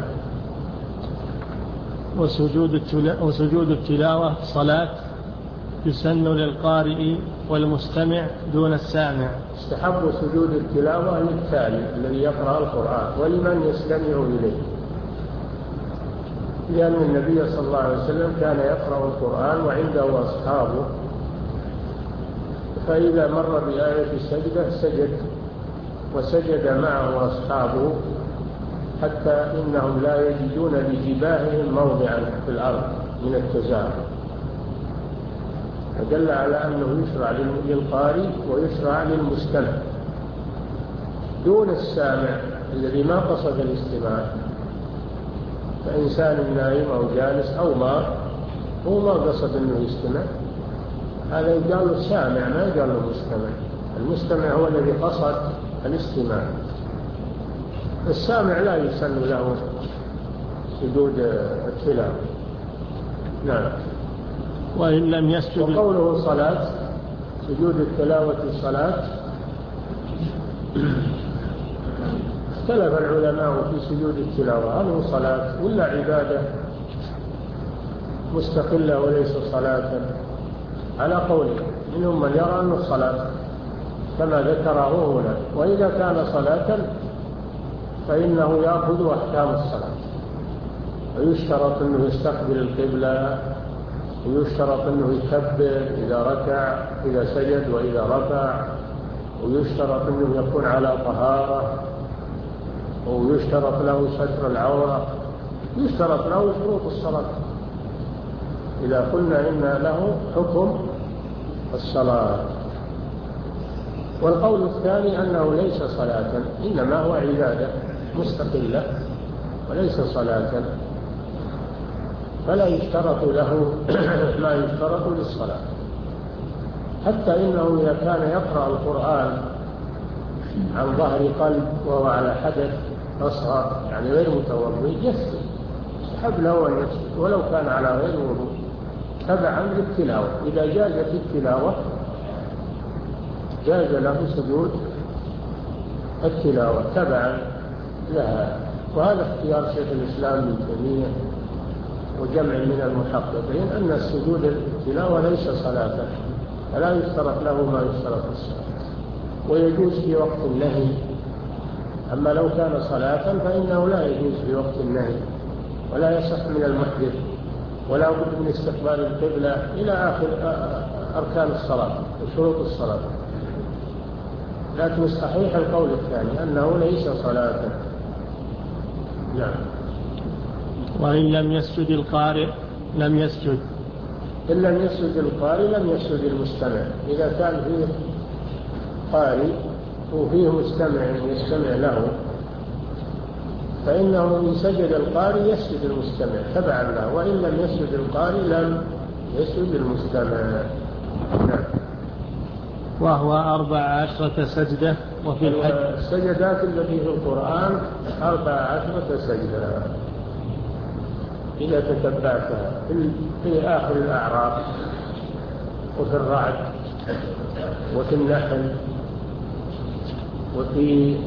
وسجود وسجود التلاوة صلاة يسن للقارئ والمستمع دون السامع. استحب سجود التلاوة للتالي الذي يقرأ القرآن ولمن يستمع إليه، لأن النبي صلى الله عليه وسلم كان يقرأ القرآن وعنده أصحابه، فإذا مر بآية السجدة سجد وسجد معه أصحابه حتى إنهم لا يجدون بجباههم موضعا في الأرض من التزاحم، فدل على أنه يشرع للقارئ ويشرع للمستمع دون السامع الذي ما قصد الاستماع، فإنسان نائم أو جالس أو مار هو ما قصد أنه يستمع، هذا يقال له سامع ما يقال له مستمع. المستمع هو الذي قصد الاستماع، السامع لا يسن له سجود التلاوة. نعم. وإن لم يسجد. وقوله صلاة سجود التلاوة صلاة، اختلف العلماء في سجود التلاوة هل هو صلاة ولا عبادة مستقلة وليس صلاة، على قوله منهم من يرى أنه صلاة كما ذكره هنا، وإذا كان صلاة فإنه يأخذ أحكام الصلاة، ويشترط أنه يستقبل القبلة، ويشترط أنه يكبر إذا ركع إذا سجد وإذا رفع، ويشترط أنه يكون على طهارة، ويشترط له ستر العورة، يشترط له شروط الصلاة إذا قلنا إن له حكم الصلاة. والقول الثاني أنه ليس صلاة إنما هو عبادة مستقلة وليس صلاة، فلا يشترط له ما يشترط للصلاة. حتى إنه إذا كان يقرأ القرآن عن ظهر قلب وهو على حدث أصغر يعني غير متوضئ يسجد، يستحب له أن يسجد ولو كان على غير وضوء تبعا للتلاوة. إذا جازت التلاوة جاز له سجود التلاوة تبعا لها. وهذا اختيار شيخ الإسلام ابن تيمية وجمع من المحققين أن السجود التلاوة ليس صلاة، فلا يشترط له ما يشترط في الصلاة، ويجوز في وقت النهي. أما لو كان صلاة فإنه لا يجوز في وقت النهي، ولا يصح من المحدث، ولا بد من استقبال القبلة إلى آخر أركان الصلاة وشروط الصلاة. لكن الصحيح القول الثاني أنه ليس صلاة. نعم. وإن لم يسجد القارئ لم يسجد. إن لم يسجد القارئ لم يسجد المستمع. إذا كان فيه قارئ وفيه مستمع يستمع له فإنه إن سجد القارئ يسجد المستمع تبعا له، وإن لم يسجد القارئ لم يسجد المستمع. نعم. وهو أربع عشرة سجدة. وفي الحج السجدات التي في القرآن أربع عشرة سجدة إذا تتبعتها في آخر الأعراف وفي الرعد وفي النحل وفي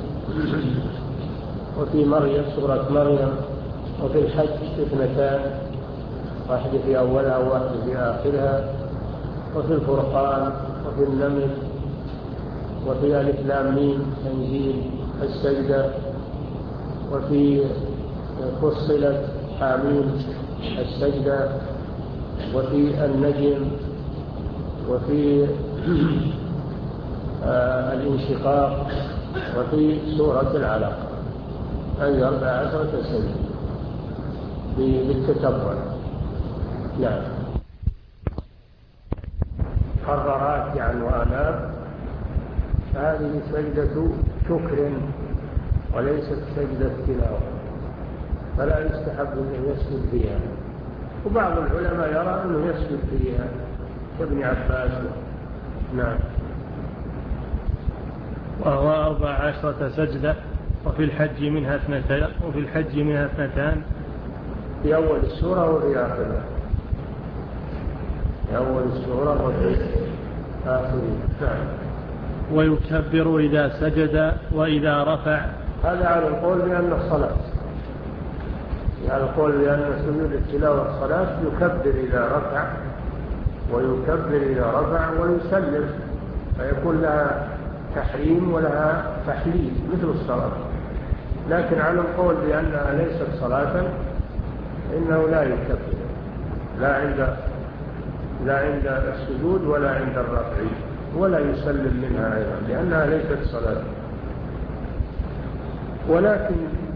وفي مريم سورة مريم وفي الحج اثنتان، واحدة في أولها وواحدة في آخرها، وفي الفرقان وفي النمل وفي ألف لام ميم تنزيل السجدة، وفي فصلت حاميم السجدة، وفي النجم، وفي آه الانشقاق، وفي سورة العلق. هذه أربع عشرة سجدة بالتتبع. نعم. قررات يعني وآناب، هذه سجدة شكر وليست سجدة تلاوة، فلا يستحب أن يسجد فيها. وبعض العلماء يرى أنه يسجد فيها كابن عباس. نعم. وهو أربع عشرة سجدة. وفي الحج منها اثنتان وفي الحج منها اثنتان في أول السورة وفي آخرها. في أول السورة وفي آخرها. نعم. ويكبر إذا سجد وإذا رفع. هذا على القول بأن الصلاة، على القول بأن سجود التلاوة الصلاة يكبر إذا رفع ويكبر إذا رفع ويسلم، فيكون لها تحريم ولها تحليل مثل الصلاة. لكن على القول بأنها ليست صلاة إنه لا يكبر، لا عند لا عند السجود ولا عند الرفع، ولا يسلم منها أيضا لأنها ليست صلاة. ولكن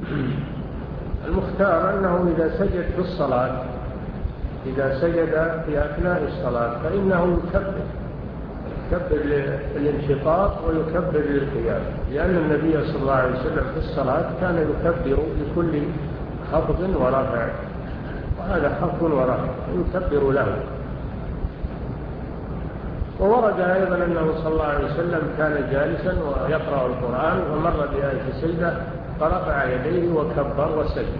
المختار أنه إذا سجد في الصلاة، إذا سجد في أثناء الصلاة فإنه يكبر يكبر للانشقاق ويكبر للقيام، لأن النبي صلى الله عليه وسلم في الصلاة كان يكبر لكل خفض ورفع، وهذا خفض ورفع يكبر له. وورد أيضا أنه صلى الله عليه وسلم كان جالسا ويقرأ القرآن ومر بآية سجدة فرفع يديه وكبر وسجد.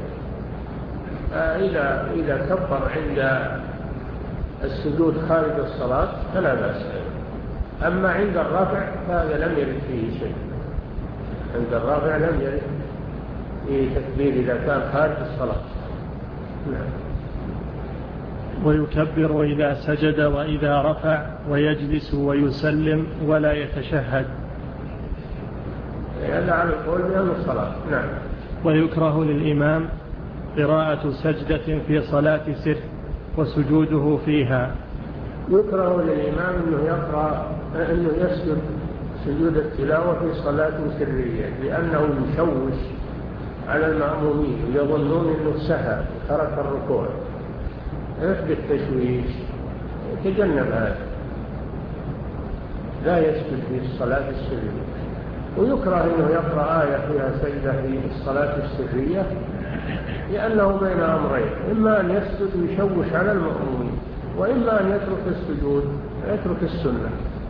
إذا إذا كبر عند السجود خارج الصلاة فلا بأس. أما عند الرفع فهذا لم يرد فيه شيء، عند الرفع لم يرد فيه تكبير إذا كان خارج الصلاة. نعم. ويكبر إذا سجد وإذا رفع ويجلس ويسلم ولا يتشهد. هذا على القول بأن الصلاة. نعم. ويكره للإمام قراءة سجدة في صلاة سر وسجوده فيها. يكره للإمام أنه يقرأ أنه يسجد سجود التلاوة في صلاة سرية، لأنه يشوش على المأمومين ويظنون أنه سهى ترك الركوع، يثبت التشويش، يتجنب هذا، لا يسجد في الصلاة السرية. ويكره أنه يقرأ آية فيها سجدة في الصلاة السرية، لأنه بين أمرين: إما أن يسجد ويشوش على المأمومين، وإما أن يترك السجود ويترك السنة.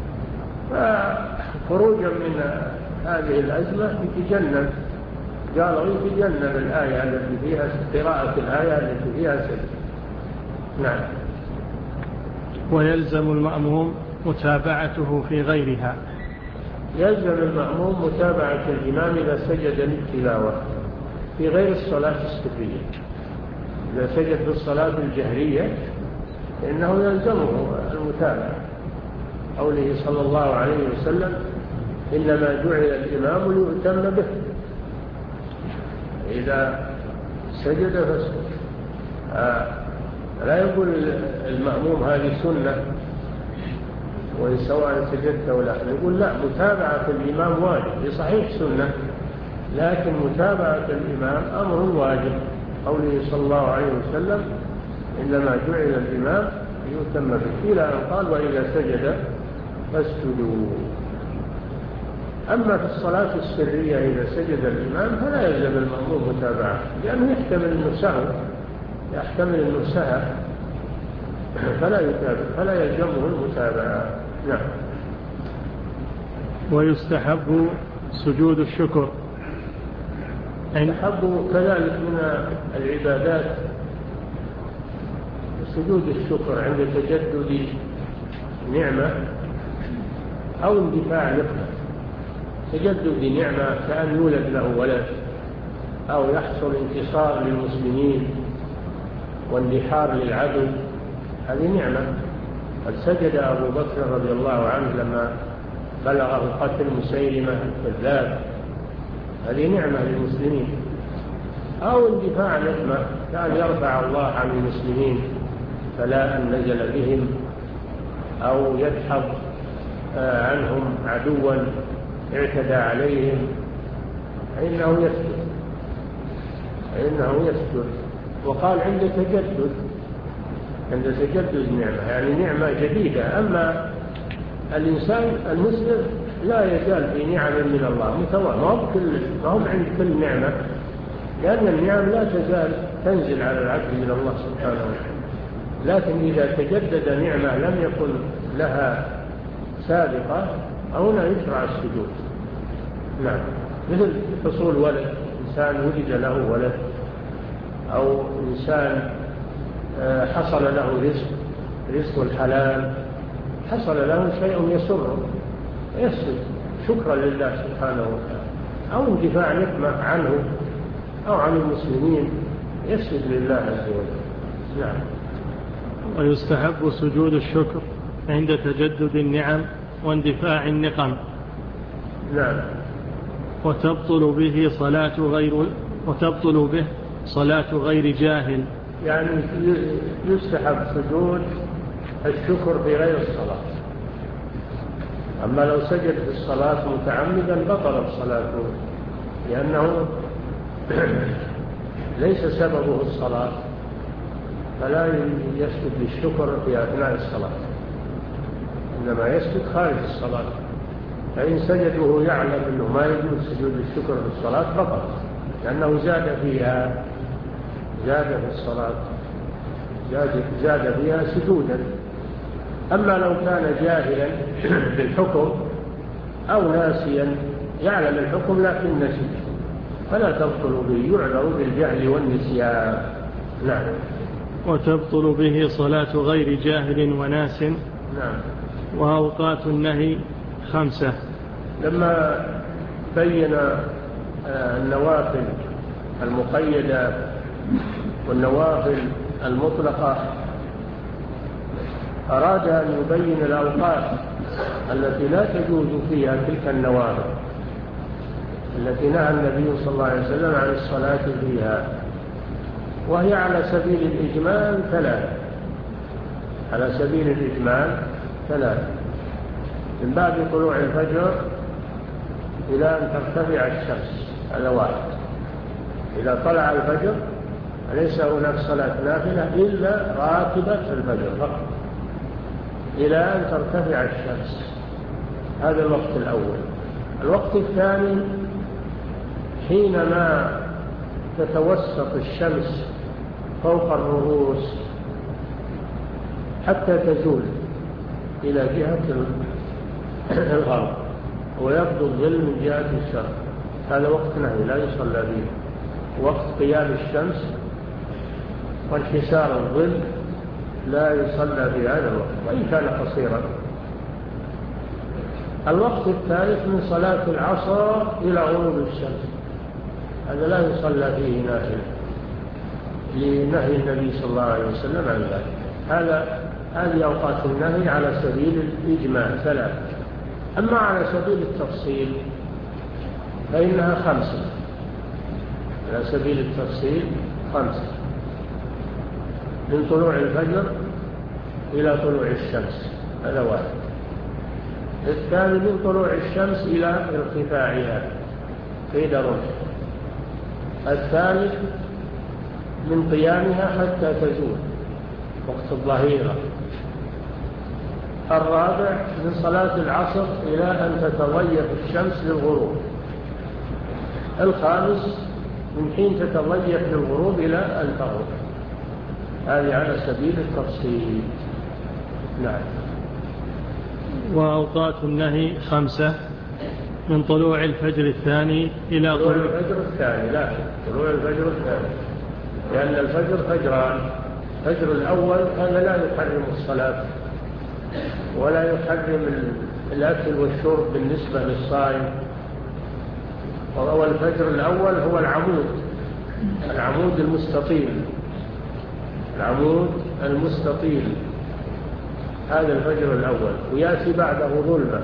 فخروجا من هذه الأزمة يتجنب، قالوا يتجنب الآية التي فيها قراءة الآية التي فيها سجد. نعم. ويلزم المأموم متابعته في غيرها. يلزم المأموم متابعة الإمام إذا سجد للتلاوة في غير الصلاة السرية. إذا سجد في الصلاة الجهرية فإنه يلزمه المتابعة، قوله صلى الله عليه وسلم: إنما جعل الإمام ليؤتم به، إذا سجد فاسجد. آه لا يقول المأموم هذه سنة وسواء سجدت ولا، يقول لا، متابعة الإمام واجب. صحيح سنة، لكن متابعة الإمام أمر واجب، قوله صلى الله عليه وسلم: إنما جعل الإمام ليؤتم به، إلى أن قال: وإذا سجد فاسجدوا. أما في الصلاة السرية إذا سجد الإمام فلا يلزم المأموم متابعة، لأنه يحتمل أنه سهو، يحتمل أنه سهى، فلا يتابع، فلا يلزمه المتابعة. نعم. ويستحب سجود الشكر. يستحب كذلك من العبادات سجود الشكر عند تجدد نعمة أو اندفاع نقمة. تجدد نعمة كأن يولد له ولد، أو يحصل انتصار للمسلمين واندحار للعدو، هذه نعمة. قد سجد أبو بكر رضي الله عنه لما بلغه قتل مسيلمة الكذاب، هذه نعمة للمسلمين. أو اندفاع نقمة كأن يرفع الله عن المسلمين فلا أن نزل بهم، أو يدحض عنهم عدوا اعتدى عليهم، فإنه يسجد فإنه يسجد. وقال عند تجدد عند تجدد نعمة، يعني نعمة جديدة. أما الإنسان المسلم لا يزال في نعم من الله متوالى، ما هم عند كل نعمة، لأن النعم لا تزال تنزل على العبد من الله سبحانه وتعالى. لكن إذا تجدد نعمة لم يكن لها سابقة، هنا يشرع السجود. نعم. مثل حصول ولد، إنسان وجد له ولد، أو إنسان حصل له رزق رزق الحلال، حصل له شيء يسره، يسجد شكرا لله سبحانه وتعالى. أو اندفاع نقمة عنه أو عن المسلمين، يسجد لله عز وجل. نعم. ويستحب سجود الشكر عند تجدد النعم واندفاع النقم. نعم. وتبطل به صلاة غير وتبطل به صلاة غير جاهل. يعني يستحب سجود الشكر في غير الصلاة. أما لو سجد في الصلاة متعمدا بطلت صلاته، لأنه ليس سببه الصلاة، فلا يسجد للشكر في أثناء الصلاة، إنما يسجد خارج الصلاة. فإن سجده يعلم أنه ما يجوز سجود الشكر في الصلاة بطل، لأنه زاد فيها زاد في الصلاة زاد, زاد فيها سجودا. أما لو كان جاهلا بالحكم أو ناسيا يعلم الحكم لكن نسي فلا تبطل به، يعذر بالجهل والنسيان. نعم. وتبطل به صلاة غير جاهل وناس. نعم. وأوقات النهي خمسة. لما بين النوافل المقيدة والنوافل المطلقة أراد أن يبين الأوقات التي لا تجوز فيها تلك النوافل التي نهى النبي صلى الله عليه وسلم عن الصلاة فيها، وهي على سبيل الإجمال ثلاث على سبيل الإجمال ثلاث من بعد طلوع الفجر إلى أن ترتفع الشمس، هذا واحد. إذا طلع الفجر ليس هناك صلاة نافلة إلا راتبة الفجر فقط إلى أن ترتفع الشمس، هذا الوقت الأول. الوقت الثاني حينما تتوسط الشمس فوق الرؤوس حتى تزول إلى جهة الغرب ويبدو الظل من جهة الشرق، هذا وقت نهي لا يصلى فيه. وقت قيام الشمس وانحسار الظل لا يصلى في هذا الوقت وإن كان قصيرا. الوقت الثالث من صلاة العصر إلى غروب الشمس، هذا لا يصلى فيه نافلة لنهي النبي صلى الله عليه وسلم عن ذلك. هذا هذه أوقات النهي على سبيل الإجماع ثلاث. أما على سبيل التفصيل فإنها خمسة، على سبيل التفصيل خمسة: من طلوع الفجر إلى طلوع الشمس، هذا واحد. الثاني من طلوع الشمس إلى ارتفاعها قيد رمح. الثالث من قيامها حتى تزول وقت الظهيرة. الرابع من صلاة العصر إلى أن تتضيق الشمس للغروب. الخامس من حين تتضيق للغروب إلى أن تغرب. هذه على سبيل التفصيل. نعم. وأوقات النهي خمسة: من طلوع الفجر الثاني إلى طلوع الفجر الثاني، لا طلوع الفجر الثاني، لأن الفجر فجران. الفجر الأول هذا لا يحرم الصلاة ولا يحرم الأكل والشرب بالنسبة للصائم. وهو الفجر الأول هو العمود العمود المستطيل العمود المستطيل هذا الفجر الأول، ويأتي بعده ظلمة.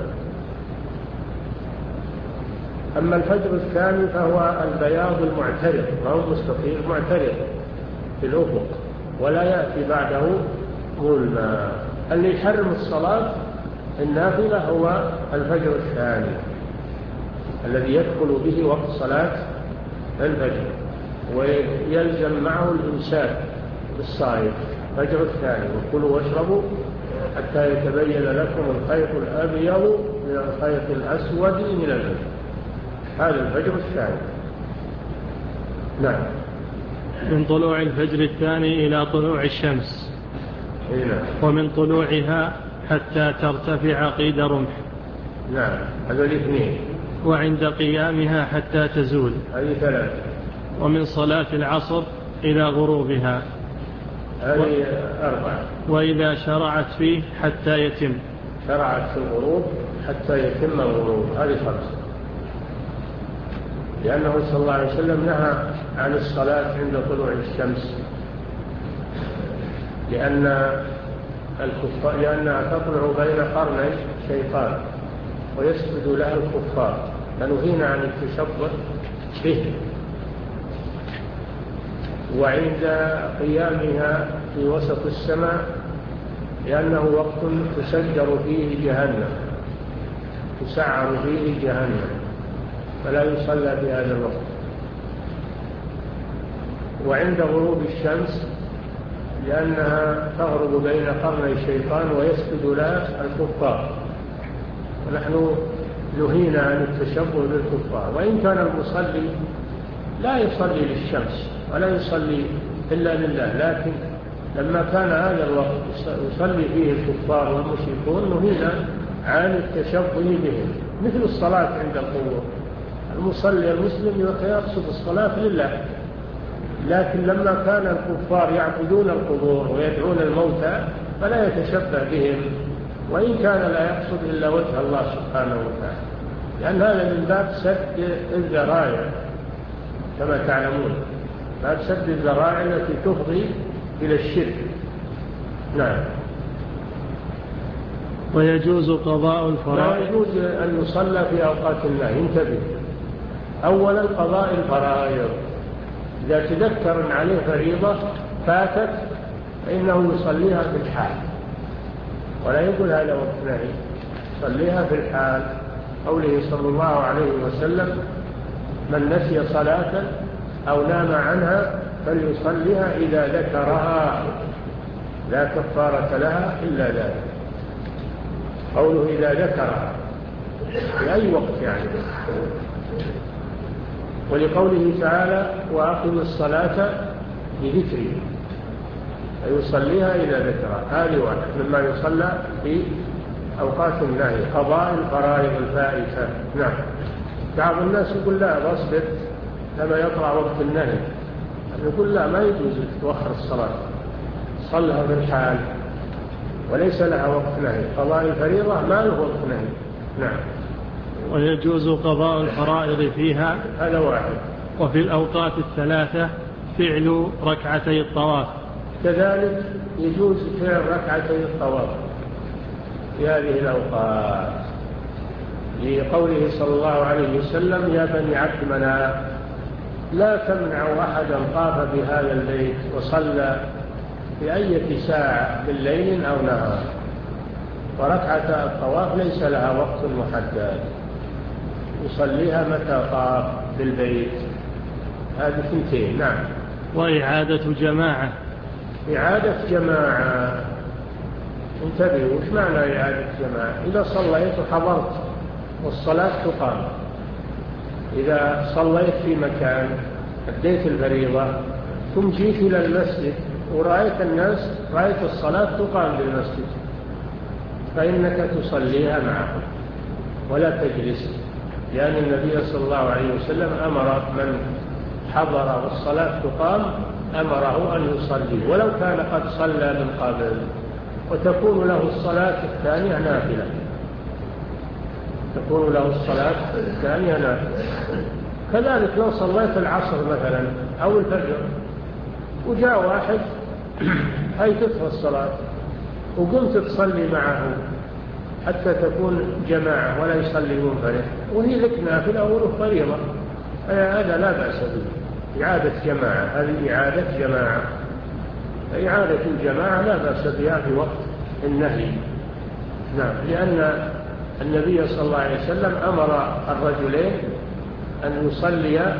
أما الفجر الثاني فهو البياض المعترض، ما هو مستطيل، معترض في الأفق، ولا يأتي بعده ظلمة. اللي يحرم الصلاة النافلة هو الفجر الثاني الذي يدخل به وقت صلاة الفجر، ويلزم معه الإمساك بالصائم. الفجر الثاني: وكلوا واشربوا حتى يتبين لكم الخيط الأبيض من الخيط الأسود من الفجر. هذا الفجر الثاني. نعم. من طلوع الفجر الثاني إلى طلوع الشمس. نعم. ومن طلوعها حتى ترتفع قيد رمح. نعم، هذا الاثنين. وعند قيامها حتى تزول، هذه ثلاثة. ومن صلاة العصر إلى غروبها، هذه أربعة. وإذا شرعت فيه حتى يتم. شرعت في الغروب حتى يتم الغروب، هذه خمسة. لأنه صلى الله عليه وسلم نهى عن الصلاة عند طلوع الشمس، لأن الكفار لأنها تطلع بين قرني الشيطان ويسجد لها الكفار، فنهينا عن التشبه به. وعند قيامها في وسط السماء لأنه وقت تسجر فيه جهنم، تسعر فيه جهنم، فلا يصلى في هذا الوقت. وعند غروب الشمس لأنها تغرب بين قرني الشيطان ويسجد لها الكفار، ونحن نهينا عن التشبه بالكفار. وإن كان المصلي لا يصلي للشمس ولا يصلي إلا لله، لكن لما كان هذا الوقت يصلي فيه الكفار والمشركون نهينا عن التشبه بهم، مثل الصلاة عند القبور. المصلي المسلم يقصد الصلاة لله، لكن لما كان الكفار يعبدون القبور ويدعون الموتى فلا يتشبه بهم، وإن كان لا يقصد إلا وجه الله سبحانه وتعالى، لأن هذا من باب سد الذرائع كما تعلمون، باب سد الذرائع التي تفضي إلى الشرك. نعم. ويجوز قضاء الفرائض. لا يجوز أن يصلى في أوقات النهي. انتبه، أولا قضاء الفرائض، إذا تذكر أن عليه فريضة فاتت فإنه يصليها في الحال، ولا يقول هذا وقت نهي، يصليها في الحال. قوله صلى الله عليه وسلم: من نسي صلاة أو نام عنها فليصليها إذا ذكرها لا كفارة لها إلا ذلك. قوله إذا ذكرها في أي وقت يعني. ولقوله تعالى وأقم الصلاة لذكري، أي يصليها إلى ذكرى. هذه واحد مما يصلى في أوقات النهي، قضاء الفرائض الفائتة. نعم. بعض الناس يقول لا بصبر لما يطلع وقت النهي، يقول لا ما يجوز تؤخر الصلاة، صلها في الحال وليس لها وقت نهي. قضاء الفريضة ما له وقت نهي. نعم. ويجوز قضاء الفرائض فيها، هذا واحد. وفي الأوقات الثلاثة فعل ركعتي الطواف، كذلك يجوز فعل ركعتي الطواف في هذه الأوقات، لقوله صلى الله عليه وسلم يا بني عبد مناف لا تمنعوا أحدا طاف بهذا البيت وصلى في أي ساعة من ليل أو نهار. وركعة الطواف ليس لها وقت محدد، يصليها متى طاف بالبيت. هذه ثنتين. نعم. وإعادة جماعة، إعادة جماعة انتبهوا، وش معنى إعادة جماعة؟ إذا صليت وحضرت والصلاة تقام، إذا صليت في مكان أديت الفريضة ثم جيت إلى المسجد ورأيت الناس، رأيت الصلاة تقام بالمسجد، فإنك تصليها معهم ولا تجلس، لأن النبي صلى الله عليه وسلم أمر من حضر والصلاة تقام أمره أن يصلي ولو كان قد صلى من قبل، وتكون له الصلاة الثانية نافلة، تكون له الصلاة الثانية نافلة. كذلك لو صليت العصر مثلا أو الفجر وجاء واحد هيتته الصلاة وقمت تصلي معه حتى تكون جماعة ولا يصلي منفرد وهي لك نافلة وله فريضة، هذا لا بأس به. إعادة جماعة، هذه إعادة جماعة. إعادة الجماعة لا بأس بها في وقت النهي. نعم. لأن النبي صلى الله عليه وسلم أمر الرجلين أن يصليا،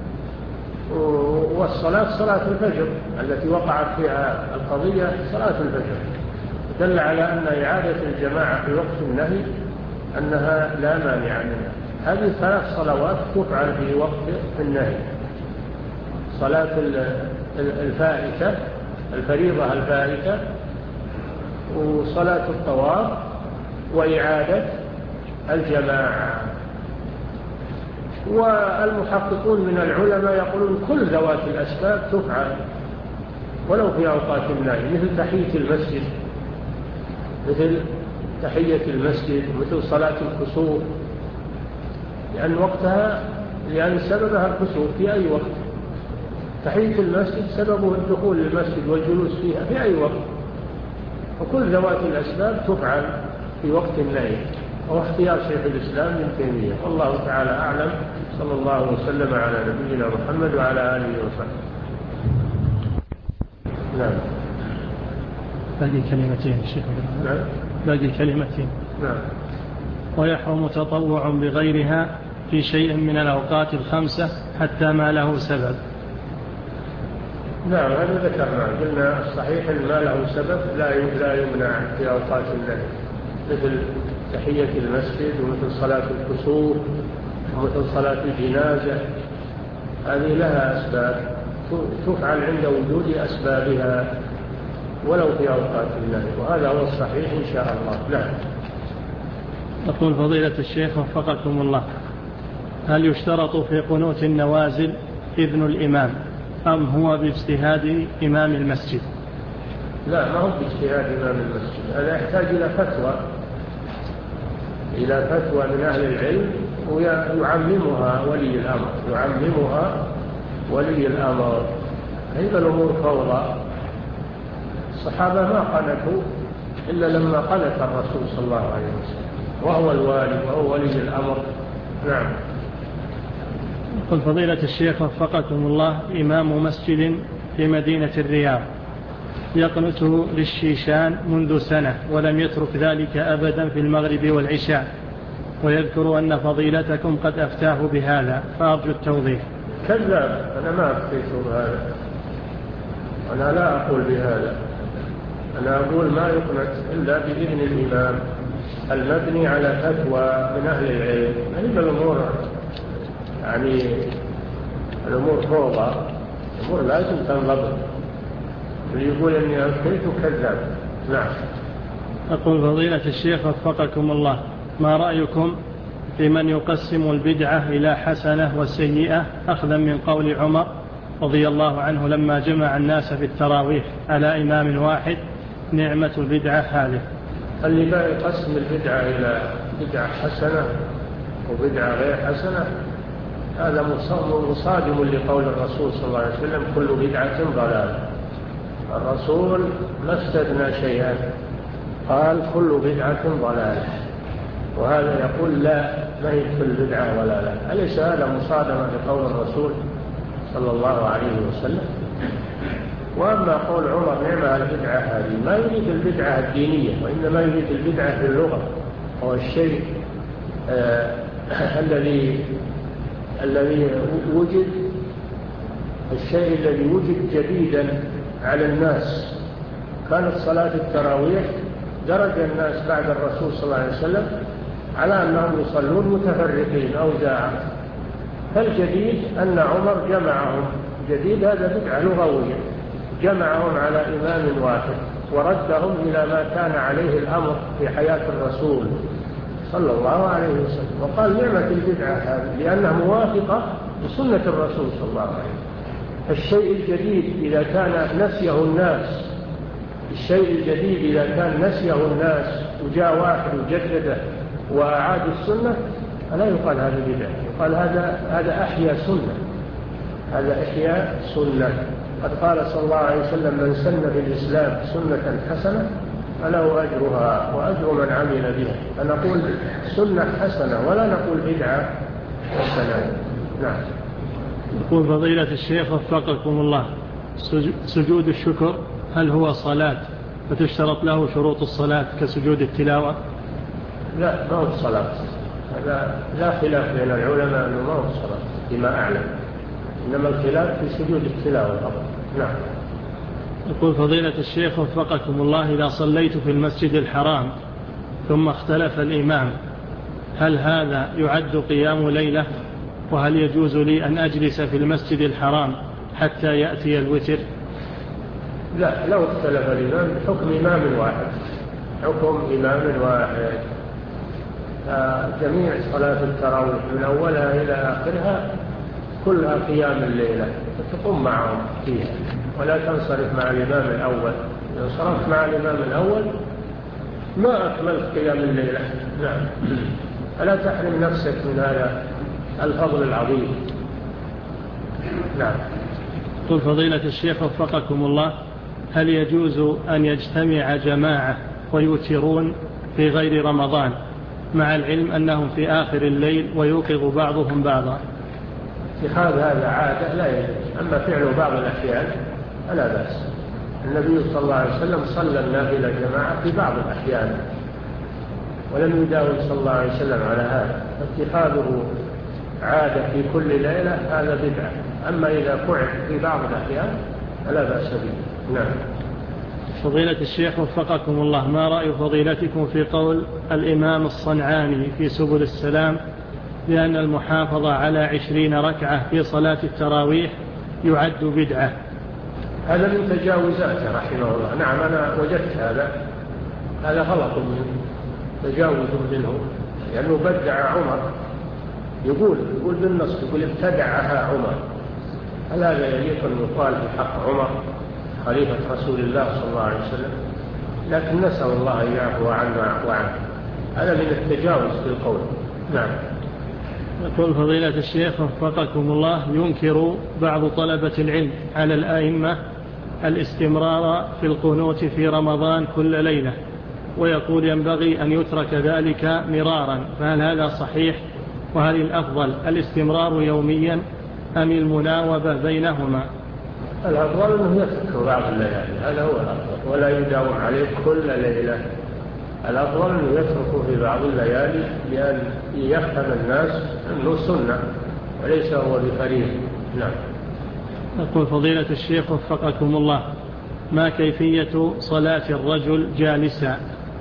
والصلاة صلاة الفجر التي وقعت فيها القضية صلاة الفجر، دل على أن إعادة الجماعة في وقت النهي أنها لا مانع منها. هذه ثلاث صلوات تفعل في وقت النهي: صلاة الفائتة الفريضة الفائتة، وصلاة الطواف، وإعادة الجماعة. والمحققون من العلماء يقولون كل ذوات الأسباب تفعل ولو في أوقات النهي، مثل تحية المسجد، مثل تحية المسجد، مثل صلاة الكسوف، لأن وقتها لأن سببها الكسوف في أي وقت. تحية المسجد سببه الدخول للمسجد والجلوس فيها في أي وقت. وكل ذوات الأسباب تفعل في وقت النهي، وهو اختيار شيخ الإسلام ابن تيمية، والله تعالى أعلم. صلى الله وسلم على نبينا محمد وعلى آله وصحبه. نعم. باقي كلمتين شيخ. نعم. باقي كلمتين. نعم. ويحرم تطوع بغيرها في شيء من الأوقات الخمسة حتى ما له سبب. نعم، هذا ذكرنا، قلنا الصحيح أن ما له سبب لا لا يمنع في أوقات النهي، مثل تحية المسجد، ومثل صلاة الكسوف، ومثل صلاة الجنازة. هذه لها أسباب تفعل عند وجود أسبابها ولو في أوقات النهي، وهذا هو الصحيح إن شاء الله. نعم. يقول فضيلة الشيخ وفقكم الله، هل يشترط في قنوت النوازل إذن الإمام أم هو باجتهاد إمام المسجد؟ لا، ما هو باجتهاد إمام المسجد، هذا يحتاج إلى فتوى إلى فتوى من أهل العلم، ويعممها ولي الأمر يعممها ولي الأمر. هذه الأمور فوضى. الصحابة ما قنتوا إلا لما قنت الرسول صلى الله عليه وسلم، وهو الوالي وهو ولي الأمر. نعم. قل فضيلة الشيخ وفقكم الله، إمام مسجد في مدينة الرياض يقنته للشيشان منذ سنة ولم يترك ذلك أبدا في المغرب والعشاء، ويذكر أن فضيلتكم قد أفتاه بهذا، فأرجو التوضيح. كذاب، أنا ما أفتيت بهذا، أنا لا أقول بهذا، أنا أقول ما يقنت إلا بإذن الإمام. المبني على فتوى من أهل العلم. هذه الأمور يعني الأمور فوضى، الأمور لازم تنضبط. ويقول إني أفتيت كذاب. نعم. أقول فضيلة الشيخ وفقكم الله، ما رأيكم في من يقسم البدعة إلى حسنة وسيئة أخذا من قول عمر رضي الله عنه لما جمع الناس في التراويح على إمام واحد: نعمة البدعة هذه؟ اللي بقى يقسم البدعة إلى بدعة حسنة وبدعة غير حسنة هذا مصادم لقول الرسول صلى الله عليه وسلم: كل بدعة ضلالة. الرسول ما استثنى شيئا، قال كل بدعة ضلالة، وهذا يقول لا، ما هي كل بدعة ولا لا. أليس هذا مصادمة لقول الرسول صلى الله عليه وسلم؟ وأما قول عمر نعمة البدعة هذه، ما يريد البدعة الدينية، وإنما يريد البدعة في اللغة، هو الشيء آه الذي الذي وجد الشيء الذي وجد جديدا على الناس. كانت صلاة التراويح درج الناس بعد الرسول صلى الله عليه وسلم على أنهم يصلون متفرقين أو جاعة، فالجديد أن عمر جمعهم، جديد هذا بدعة لغوية، جمعهم على إمام واحد وردهم إلى ما كان عليه الأمر في حياة الرسول صلى الله عليه وسلم، وقال نعمة البدعة هذه لأنها موافقة لسنة الرسول صلى الله عليه وسلم. الشيء الجديد إذا كان نسيه الناس الشيء الجديد إذا كان نسيه الناس وجاء واحد وجدده وأعاد السنة فلا يقال هذا بدعة، يقال هذا هذا أحيا سنة، هذا إحياء سنة. قد قال صلى الله عليه وسلم: من سن في الإسلام سنة حسنة فله أجرها وأجر من عمل بها. فنقول سنة حسنة ولا نقول بدعة حسنة. نعم. يقول فضيلة الشيخ وفقكم الله، سجود الشكر هل هو صلاة فتشترط له شروط الصلاة كسجود التلاوة؟ لا، ما هو الصلاة، هذا لا خلاف بين العلماء أنه ما هو الصلاة بما أعلم، إنما الخلاف في سجود التلاوة فقط. نعم. يقول فضيلة الشيخ وفقكم الله، إذا صليت في المسجد الحرام ثم اختلف الإمام هل هذا يعد قيام ليلة؟ وهل يجوز لي أن أجلس في المسجد الحرام حتى يأتي الوتر؟ لا، لو اختلف الإمام بحكم إمام واحد، حكم إمام واحد. جميع صلاة التراويح من أولها إلى آخرها كلها قيام الليلة، فتقوم معهم فيها ولا تنصرف مع الإمام الأول. إذا صرفت مع الإمام الأول ما أكملت قيام الليلة. نعم. ألا تحرم نفسك من هذا الفضل العظيم. نعم. قل فضيلة الشيخ وفقكم الله، هل يجوز أن يجتمع جماعة ويوترون في غير رمضان مع العلم أنهم في آخر الليل ويوقظ بعضهم بعضا؟ اتخاذ هذا عادة لا يجوز، أما فعله بعض الأحيان فلا بأس. النبي صلى الله عليه وسلم صلى النافلة جماعة في بعض الأحيان ولم يداوم صلى الله عليه وسلم على هذا، اتخاذه عادة في كل ليلة هذا بدعة. أما إذا فعل في بعض الأحيان فلا بأس به. نعم. فضيلة الشيخ وفقكم الله، ما رأي فضيلتكم في قول الإمام الصنعاني في سبل السلام بأن المحافظة على عشرين ركعة في صلاة التراويح يعد بدعة؟ هذا من تجاوزاته رحمه الله. نعم، أنا وجدت هذا هذا غلط منه، تجاوز منه، لأنه بدع عمر. يقول يقول بالنص، يقول ابتدعها عمر. هل هذا يليق أن يقال في حق عمر خليفة رسول الله صلى الله عليه وسلم؟ لكن نسأل الله أن يعفو عنا وعنه. هذا من التجاوز في القول. نعم. يقول فضيلة الشيخ وفقكم الله، ينكر بعض طلبة العلم على الآئمة الاستمرار في القنوت في رمضان كل ليلة، ويقول ينبغي أن يترك ذلك مرارا، فهل هذا صحيح؟ وهل الأفضل الاستمرار يوميا أم المناوبة بينهما؟ الأفضل أنه يترك بعض الليالي، هذا هو الأفضل، ولا يداوم عليه كل ليلة. الأفضل أنه يترك في بعض الليالي لأن يفهم الناس أنه سنة وليس هو بفريضة. نعم. يقول فضيلة الشيخ وفقكم الله، ما كيفية صلاة الرجل جالسا؟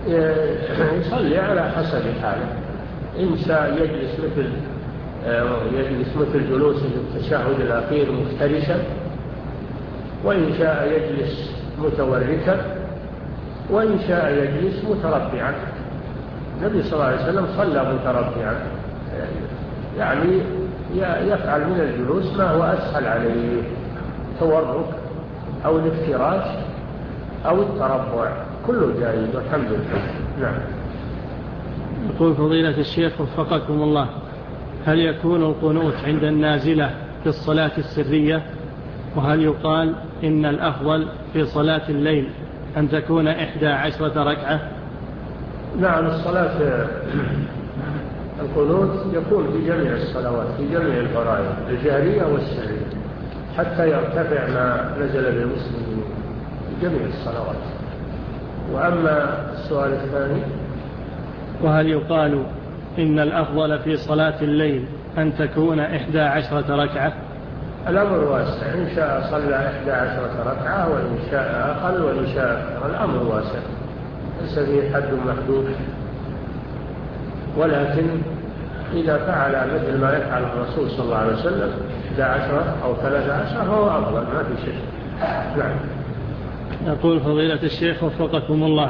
يصلي على حسب حاله. إن شاء يجلس مثل يجلس مثل جلوس التشهد الأخير مفترشا، وإن شاء يجلس متوركا، وإن شاء يجلس متربعا. النبي صلى الله عليه وسلم صلى متربعا، يعني يفعل من الجلوس ما هو أسهل عليه، التورك أو الافتراش أو التربع، كله جائز والحمد لله. نعم. يقول فضيلة الشيخ وفقكم الله: هل يكون القنوت عند النازلة في الصلاة السرية؟ وهل يقال إن الأفضل في صلاة الليل أن تكون إحدى عشرة ركعة؟ نعم، الصلاة القنوت يكون في جميع الصلوات، في جميع الفرائض الجهرية والسرية، حتى يرتفع ما نزل بالمسلمين في جميع الصلوات. وأما السؤال الثاني: وهل يقال إن الأفضل في صلاة الليل أن تكون إحدى عشرة ركعة؟ الأمر واسع، إن شاء صلى إحدى عشرة ركعة، وإن شاء أقل وإن شاء أكثر، الأمر واسع ليس فيه حد محدود. ولكن إذا فعل مثل ما يفعل الرسول صلى الله عليه وسلم إحدى عشرة أو ثلاثة عشرة فهو أفضل، ما في شيء. نعم. يقول فضيلة الشيخ وفقكم الله: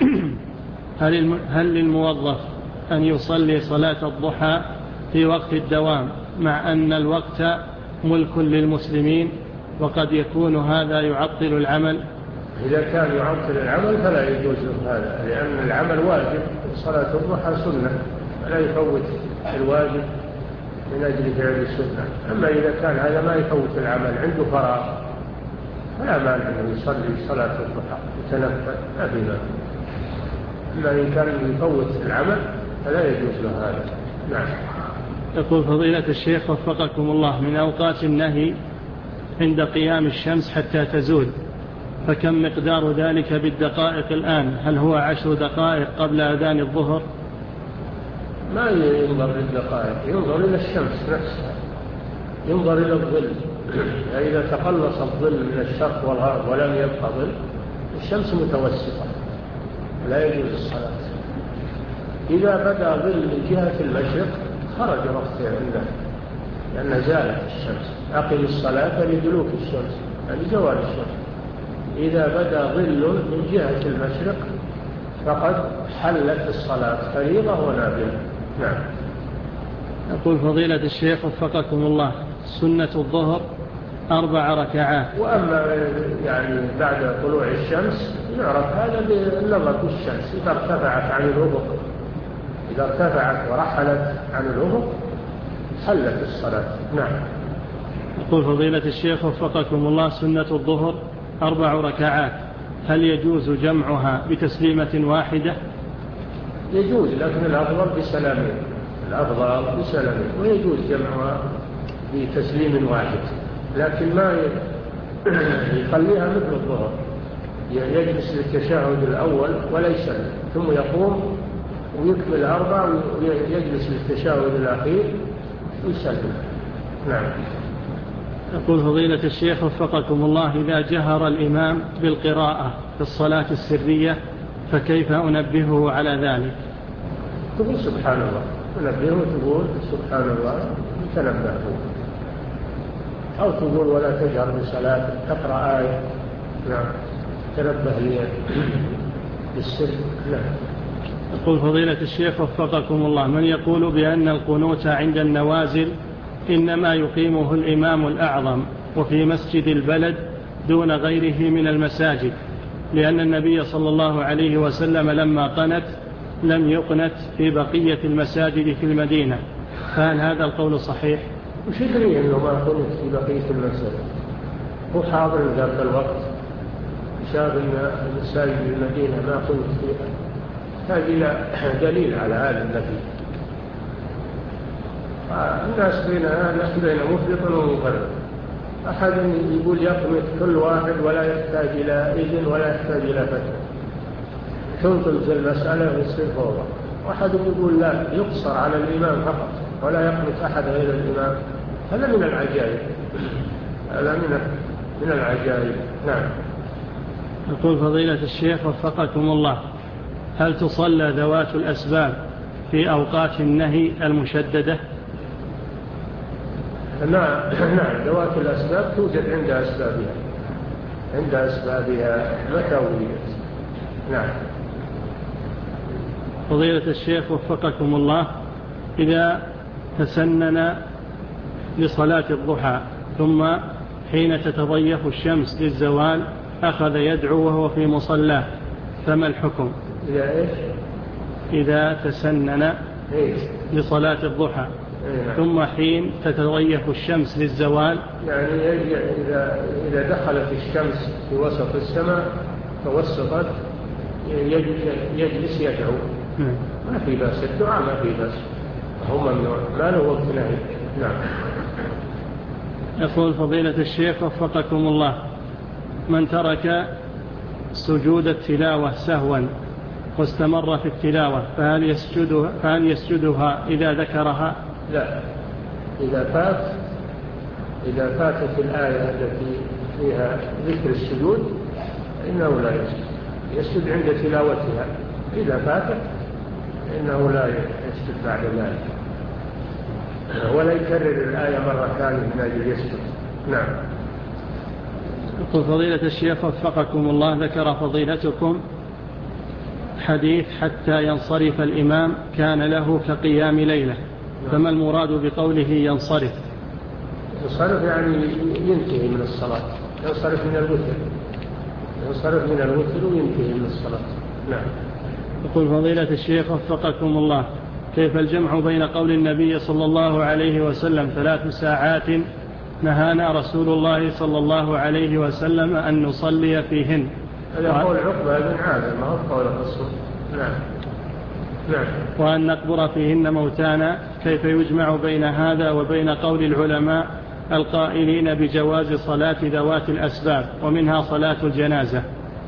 هل هل للموظف أن يصلي صلاة الضحى في وقت الدوام مع أن الوقت ملك للمسلمين، وقد يكون هذا يعطل العمل؟ إذا كان يعطل العمل فلا يجوز له هذا، لأن العمل واجب، صلاة الضحى سنة، فلا يفوت الواجب من أجل فعل السنة. أما إذا كان هذا ما يفوت العمل، عنده فراغ، فلا مانع أن يصلي صلاة الضحى يتنفل، ما في مانع. أما إن كان يفوت العمل فلا يجوز له هذا. نعم. يقول فضيلة الشيخ وفقكم الله: من أوقات النهي عند قيام الشمس حتى تزول، فكم مقدار ذلك بالدقائق الآن؟ هل هو عشر دقائق قبل أذان الظهر؟ ما ينظر للدقائق، ينظر إلى الشمس نفسها، ينظر إلى الظل. إذا تقلص الظل من الشرق والغرب ولم يبقى ظل، الشمس متوسطة، لا يجوز الصلاة. إذا بدأ ظل من جهة المشرق خرج وقت عنده، لأن زالت الشمس. أقم الصلاة لدلوك الشمس، يعني زوال الشمس. إذا بدأ ظل من جهة المشرق فقد حلت الصلاة، فريضة ونافلة. نعم. يقول فضيلة الشيخ وفقكم الله: سنة الظهر أربع ركعات. وأما يعني بعد طلوع الشمس يعرف هذا بالنظر في الشمس، إذا ارتفعت عن الأفق، إذا ارتفعت ورحلت عن الأفق حلت الصلاة. نعم. يقول فضيلة الشيخ وفقكم الله: سنة الظهر أربع ركعات، هل يجوز جمعها بتسليمة واحدة؟ يجوز، لكن الأفضل بسلامين، الأفضل بسلامين، ويجوز جمعها بتسليم واحد، لكن ما يخليها مثل الظهر، يجلس للتشهد الأول وليس، ثم يقوم ويكمل أربع ويجلس للتشهد الأخير ويسلم. نعم. يقول فضيلة الشيخ وفقكم الله: إذا جهر الإمام بالقراءة في الصلاة السرية فكيف أنبهه على ذلك؟ تقول سبحان الله، تنبهه تقول سبحان الله تنبهه، أو تقول ولا تجهر بصلاتك، تقرأ آية. نعم. تنبه لي بالسر. نعم. يقول فضيلة الشيخ وفقكم الله: من يقول بأن القنوت عند النوازل إنما يقيمه الإمام الأعظم وفي مسجد البلد دون غيره من المساجد، لأن النبي صلى الله عليه وسلم لما قنت لم يقنت في بقية المساجد في المدينة، فهل هذا القول صحيح؟ وش يدري أنه ما قنت في بقية المساجد؟ هو حاضر ذاك الوقت، شاف أن المساجد المدينة ما قنت فيها، هذه دليل على هذا النبي. الناس بين هذا بين مفرط ومفرط، أحد يقول يقنط كل واحد ولا يحتاج إلى إذن ولا يحتاج إلى فتوى، تنقل المسألة ويصير فوضى. واحد يقول لا، يقصر على الإمام فقط ولا يقنط أحد غير الإمام. هذا من العجائب، هذا من من العجائب. نعم. يقول فضيلة الشيخ وفقكم الله: هل تصلى ذوات الأسباب في أوقات النهي المشددة؟ نعم نعم ذوات الأسباب توجد عند أسبابها عند أسبابها متى وجدت. نعم. فضيلة الشيخ وفقكم الله، إذا تسنن لصلاة الضحى ثم حين تتضيف الشمس للزوال أخذ يدعو وهو في مصلاه فما الحكم؟ إذا إيش؟ إذا تسنن إيه؟ لصلاة الضحى إيه؟ ثم حين تتضيف الشمس للزوال، يعني إذا إذا دخلت الشمس في وسط السماء توسطت يجلس يدعو ما في بأس، الدعاء ما في بأس، هو ممنوع، ما له وقت نهي. نعم. يقول فضيلة الشيخ وفقكم الله، من ترك سجود التلاوة سهوا واستمر في التلاوة فهل يسجدها, فهل يسجدها إذا ذكرها؟ لا، إذا فات إذا فاتت الآية التي فيها ذكر السجود إنه لا يسجد، يسجد عند تلاوتها. إذا فاتت إنه لا يسجد بعد ذلك، ولا يكرر الآية مرة ثانية من أجل يسجد. نعم. يقول فضيلة الشيخ وفقكم الله، ذكر فضيلتكم حديث حتى ينصرف الإمام كان له كقيام ليلة، فما المراد بقوله ينصرف؟ ينصرف يعني ينتهي من الصلاة، ينصرف من الوتر، ينصرف من الوتر وينتهي من الصلاة. نعم. يقول فضيلة الشيخ وفقكم الله، كيف الجمع بين قول النبي صلى الله عليه وسلم ثلاث ساعات نهانا رسول الله صلى الله عليه وسلم أن نصلي فيهن؟ هذا قول عقبة بن عامر، ما هو قول الرسول. نعم. نعم. وأن نقبر فيهن موتانا، كيف يجمع بين هذا وبين قول العلماء القائلين بجواز صلاة ذوات الأسباب ومنها صلاة الجنازة؟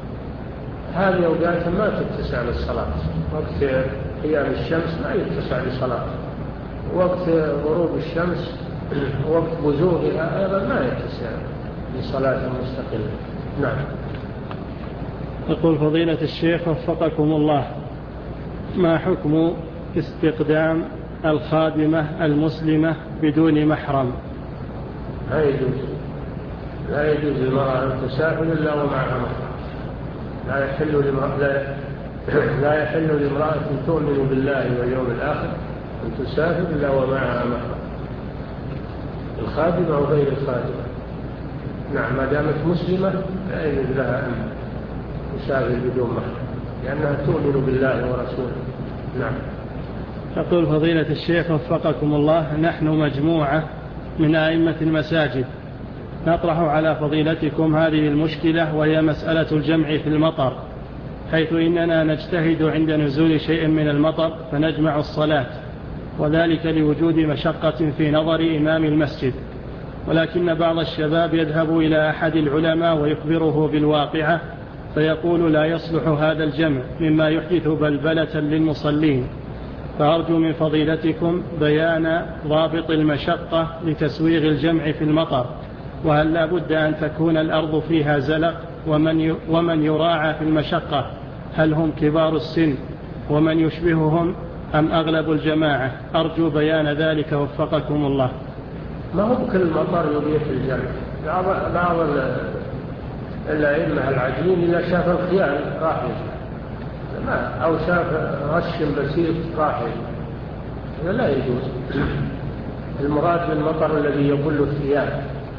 هذه أوقات ما تتسع للصلاة، وقت قيام الشمس ما يتسع للصلاة، وقت غروب الشمس وقت بزوغها أيضا ما يتسع لصلاة مستقلة. نعم. يقول فضيلة الشيخ وفقكم الله، ما حكم استقدام الخادمة المسلمة بدون محرم؟ لا يجوز، لا يجوز للمرأة أن تسافر إلا ومعها محرم. لا يحل لامرأة لا, لا يحل لامرأة تؤمن بالله واليوم الآخر أن تسافر إلا ومعها محرم، الخادمة وغير الخادمة. نعم، ما دامت مسلمة لا يجوز لها أن تسافر بدون محرم لأنها تؤمن بالله ورسوله. نعم. يقول فضيلة الشيخ وفقكم الله، نحن مجموعة من أئمة المساجد نطرح على فضيلتكم هذه المشكلة، وهي مسألة الجمع في المطر، حيث إننا نجتهد عند نزول شيء من المطر فنجمع الصلاة، وذلك لوجود مشقة في نظر إمام المسجد، ولكن بعض الشباب يذهب إلى أحد العلماء ويخبره بالواقعة فيقول لا يصلح هذا الجمع مما يحدث بلبلة للمصلين، فأرجو من فضيلتكم بيان ضابط المشقة لتسويغ الجمع في المطر، وهل لا بد أن تكون الأرض فيها زلق، ومن ومن يراعى في المشقة هل هم كبار السن ومن يشبههم أم أغلب الجماعة؟ أرجو بيان ذلك وفقكم الله. ما هو كل مطر يبيح الجمع، بعض بعض الأئمة العاديين إذا شاف الخيال راح يجمع، أو شاف رش بسيط راح يجمع، هذا لا يجوز. المراد بالمطر الذي يبل الثياب،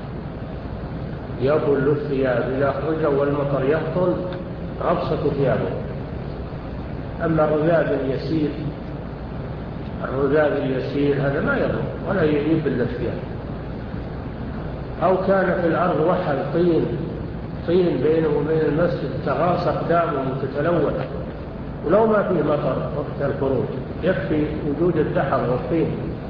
يبل الثياب إذا خرج والمطر يهطل غبصة ثيابه. أما الرذاذ اليسير الرذاذ اليسير هذا ما يضر ولا يبل الثياب. أو كان في الأرض وحل طين طين بينه وبين المسجد تغاص أقدامه وتتلوث، ولو ما فيه مطر وقت الخروج يكفي وجود الدحر والطين.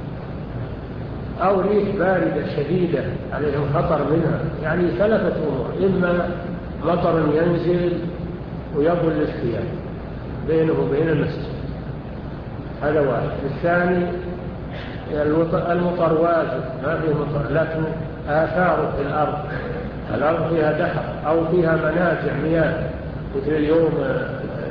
أو ريح باردة شديدة عليهم خطر منها، يعني ثلاثة أمور: إما مطر ينزل ويبل الثياب بينه وبين المسجد، هذا واحد. الثاني المطر واجب ما فيه مطر لكن آثاره في الأرض، الأرض فيها دحر أو فيها منازع مياه، مثل اليوم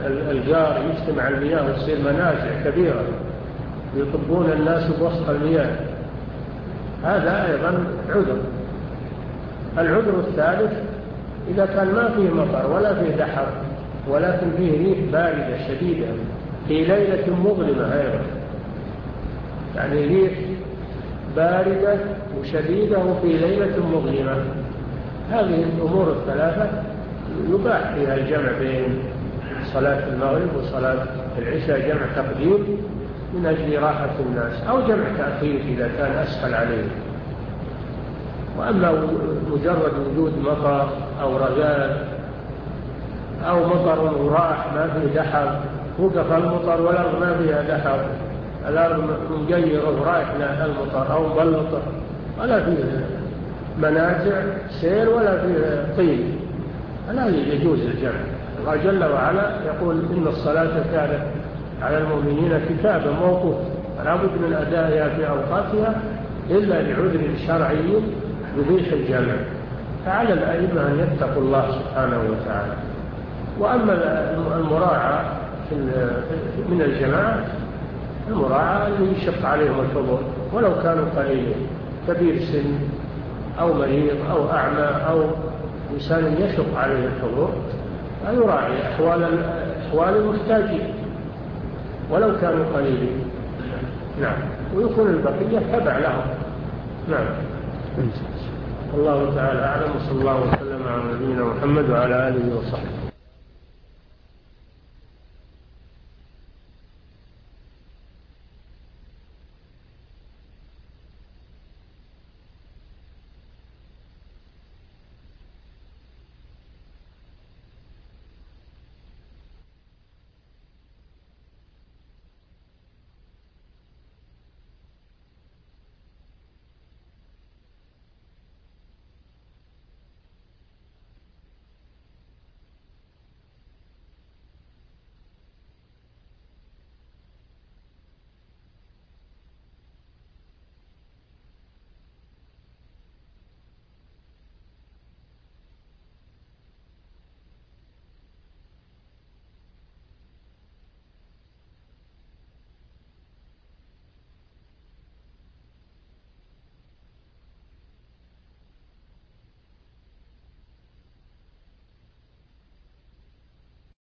الجار يجتمع المياه وتصير منازع كبيرة يطبون الناس بوسط المياه، هذا أيضا عذر. العذر الثالث إذا كان ما فيه مطر ولا فيه دحر ولكن فيه ريح باردة شديدة في ليلة مظلمة أيضا، يعني ريح باردة وشديدة وفي ليلة مظلمة، هذه الأمور الثلاثة يباح فيها الجمع بين صلاة المغرب وصلاة العشاء، جمع تقديم من أجل راحة الناس، أو جمع تأخير إذا كان أسهل عليه. وأما مجرد وجود مطر أو رذاذ أو مطر وراح ما فيه دحر، وقف المطر والأرض ما فيها دحر، الأرض مجيرة ورايح لها المطر أو مبلطة ولا فيه منازع سير ولا فيه طين، لا يجوز الجمع. الله جل وعلا يقول إن الصلاة كانت على المؤمنين كتابا موقوتا فلا بد من أدائها في أوقاتها إلا لعذر شرعي يبيح الجمع، فعلى الأئمة أن يتقوا الله سبحانه وتعالى. وأما المراعاة من الجماعة، المراعاة اللي يشق عليهم الحضور ولو كانوا قليلين، كبير سن أو مريض أو أعمى أو إنسان يشق عليه الحضور، يراعي أحوال أحوال المحتاجين ولو كانوا قليلين. نعم، ويكون البقية تبع لهم. نعم، الله تعالى أعلم، وصلى الله وسلم على نبينا محمد وعلى آله وصحبه.